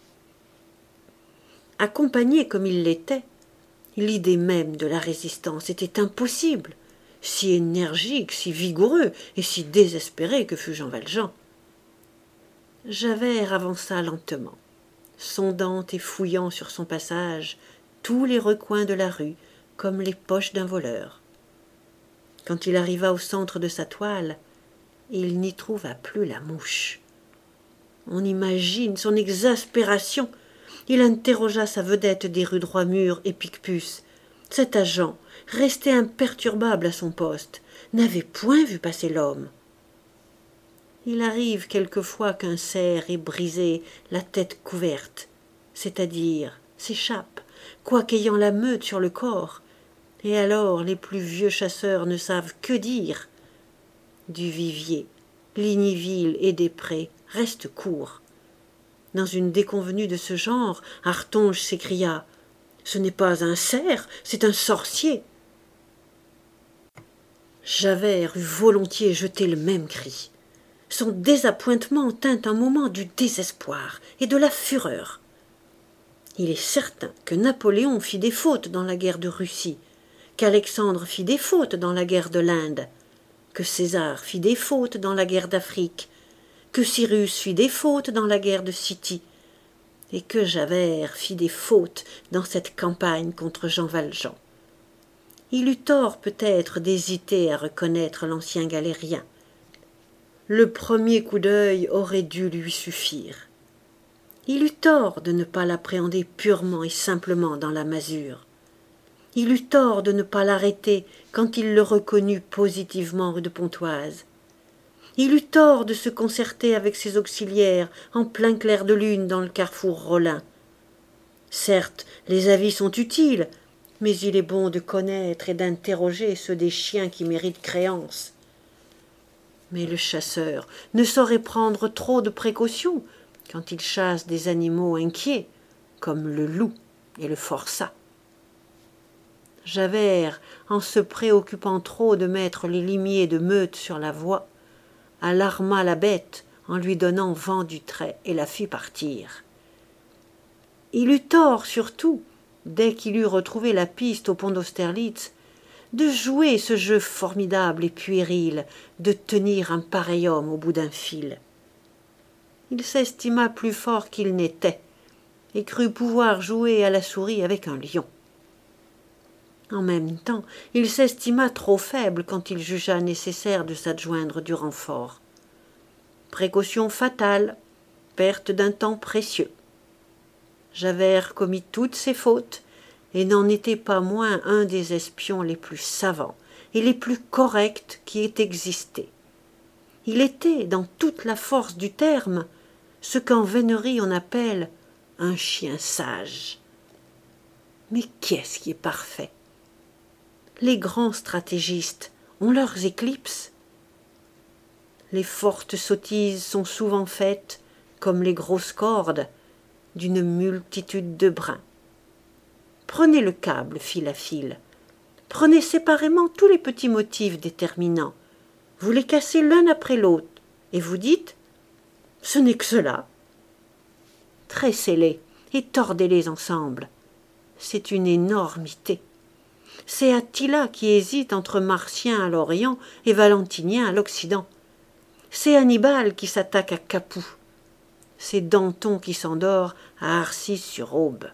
Accompagné comme il l'était, l'idée même de la résistance était impossible, si énergique, si vigoureux et si désespéré que fut Jean Valjean. Javert avança lentement, sondant et fouillant sur son passage tous les recoins de la rue comme les poches d'un voleur. Quand il arriva au centre de sa toile, il n'y trouva plus la mouche. On imagine son exaspération. Il interrogea sa vedette des rues Droit-Mur et Picpus. Cet agent, resté imperturbable à son poste, n'avait point vu passer l'homme. Il arrive quelquefois qu'un cerf est brisé, la tête couverte, c'est-à-dire s'échappe, quoiqu'ayant la meute sur le corps, et alors les plus vieux chasseurs ne savent que dire. Du Vivier, Ligniville et Després restent courts. Dans une déconvenue de ce genre, Artonge s'écria « Ce n'est pas un cerf, c'est un sorcier !» Javert eût volontiers jeté le même cri. Son désappointement tint un moment du désespoir et de la fureur. Il est certain que Napoléon fit des fautes dans la guerre de Russie, qu'Alexandre fit des fautes dans la guerre de l'Inde, que César fit des fautes dans la guerre d'Afrique, que Cyrus fit des fautes dans la guerre de Scythie, et que Javert fit des fautes dans cette campagne contre Jean Valjean. Il eut tort peut-être d'hésiter à reconnaître l'ancien galérien. Le premier coup d'œil aurait dû lui suffire. Il eut tort de ne pas l'appréhender purement et simplement dans la masure. Il eut tort de ne pas l'arrêter quand il le reconnut positivement rue de Pontoise. Il eut tort de se concerter avec ses auxiliaires en plein clair de lune dans le carrefour Rollin. Certes, les avis sont utiles, mais il est bon de connaître et d'interroger ceux des chiens qui méritent créance. Mais le chasseur ne saurait prendre trop de précautions quand il chasse des animaux inquiets, comme le loup et le forçat. Javert, en se préoccupant trop de mettre les limiers de meute sur la voie, alarma la bête en lui donnant vent du trait et la fit partir. Il eut tort surtout, dès qu'il eut retrouvé la piste au pont d'Austerlitz, de jouer ce jeu formidable et puéril, de tenir un pareil homme au bout d'un fil. Il s'estima plus fort qu'il n'était, et crut pouvoir jouer à la souris avec un lion. En même temps, il s'estima trop faible quand il jugea nécessaire de s'adjoindre du renfort. Précaution fatale, perte d'un temps précieux. Javert commit toutes ses fautes et n'en était pas moins un des espions les plus savants et les plus corrects qui aient existé. Il était, dans toute la force du terme, ce qu'en vénerie on appelle un chien sage. Mais qui est-ce qui est parfait? Les grands stratégistes ont leurs éclipses. Les fortes sottises sont souvent faites, comme les grosses cordes, d'une multitude de brins. Prenez le câble fil à fil. Prenez séparément tous les petits motifs déterminants. Vous les cassez l'un après l'autre, et vous dites « ce n'est que cela ». Tressez-les et tordez-les ensemble. C'est une énormité. C'est Attila qui hésite entre Martien à l'Orient et Valentinien à l'Occident. C'est Hannibal qui s'attaque à Capoue. C'est Danton qui s'endort à Arcis-sur-Aube.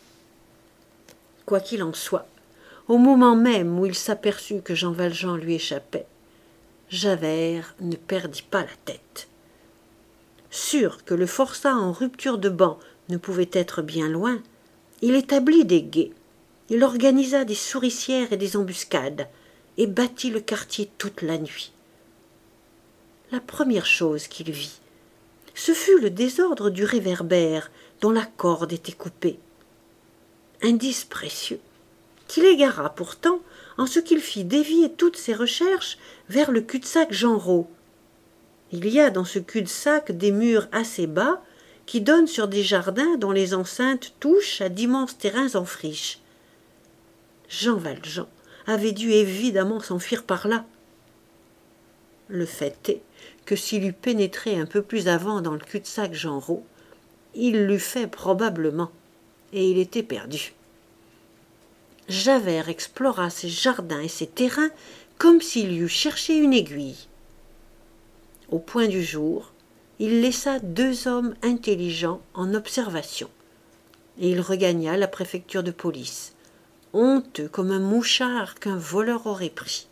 Quoi qu'il en soit, au moment même où il s'aperçut que Jean Valjean lui échappait, Javert ne perdit pas la tête. Sûr que le forçat en rupture de ban ne pouvait être bien loin, il établit des guets. Il organisa des souricières et des embuscades, et battit le quartier toute la nuit. La première chose qu'il vit, ce fut le désordre du réverbère dont la corde était coupée. Indice précieux, qu'il égara pourtant en ce qu'il fit dévier toutes ses recherches vers le cul-de-sac Genrot. Il y a dans ce cul-de-sac des murs assez bas qui donnent sur des jardins dont les enceintes touchent à d'immenses terrains en friche. Jean Valjean avait dû évidemment s'enfuir par là. Le fait est que s'il eût pénétré un peu plus avant dans le cul-de-sac Genrot, il l'eût fait probablement, et il était perdu. Javert explora ses jardins et ses terrains comme s'il y eût cherché une aiguille. Au point du jour, il laissa deux hommes intelligents en observation, et il regagna la préfecture de police, honteux comme un mouchard qu'un voleur aurait pris.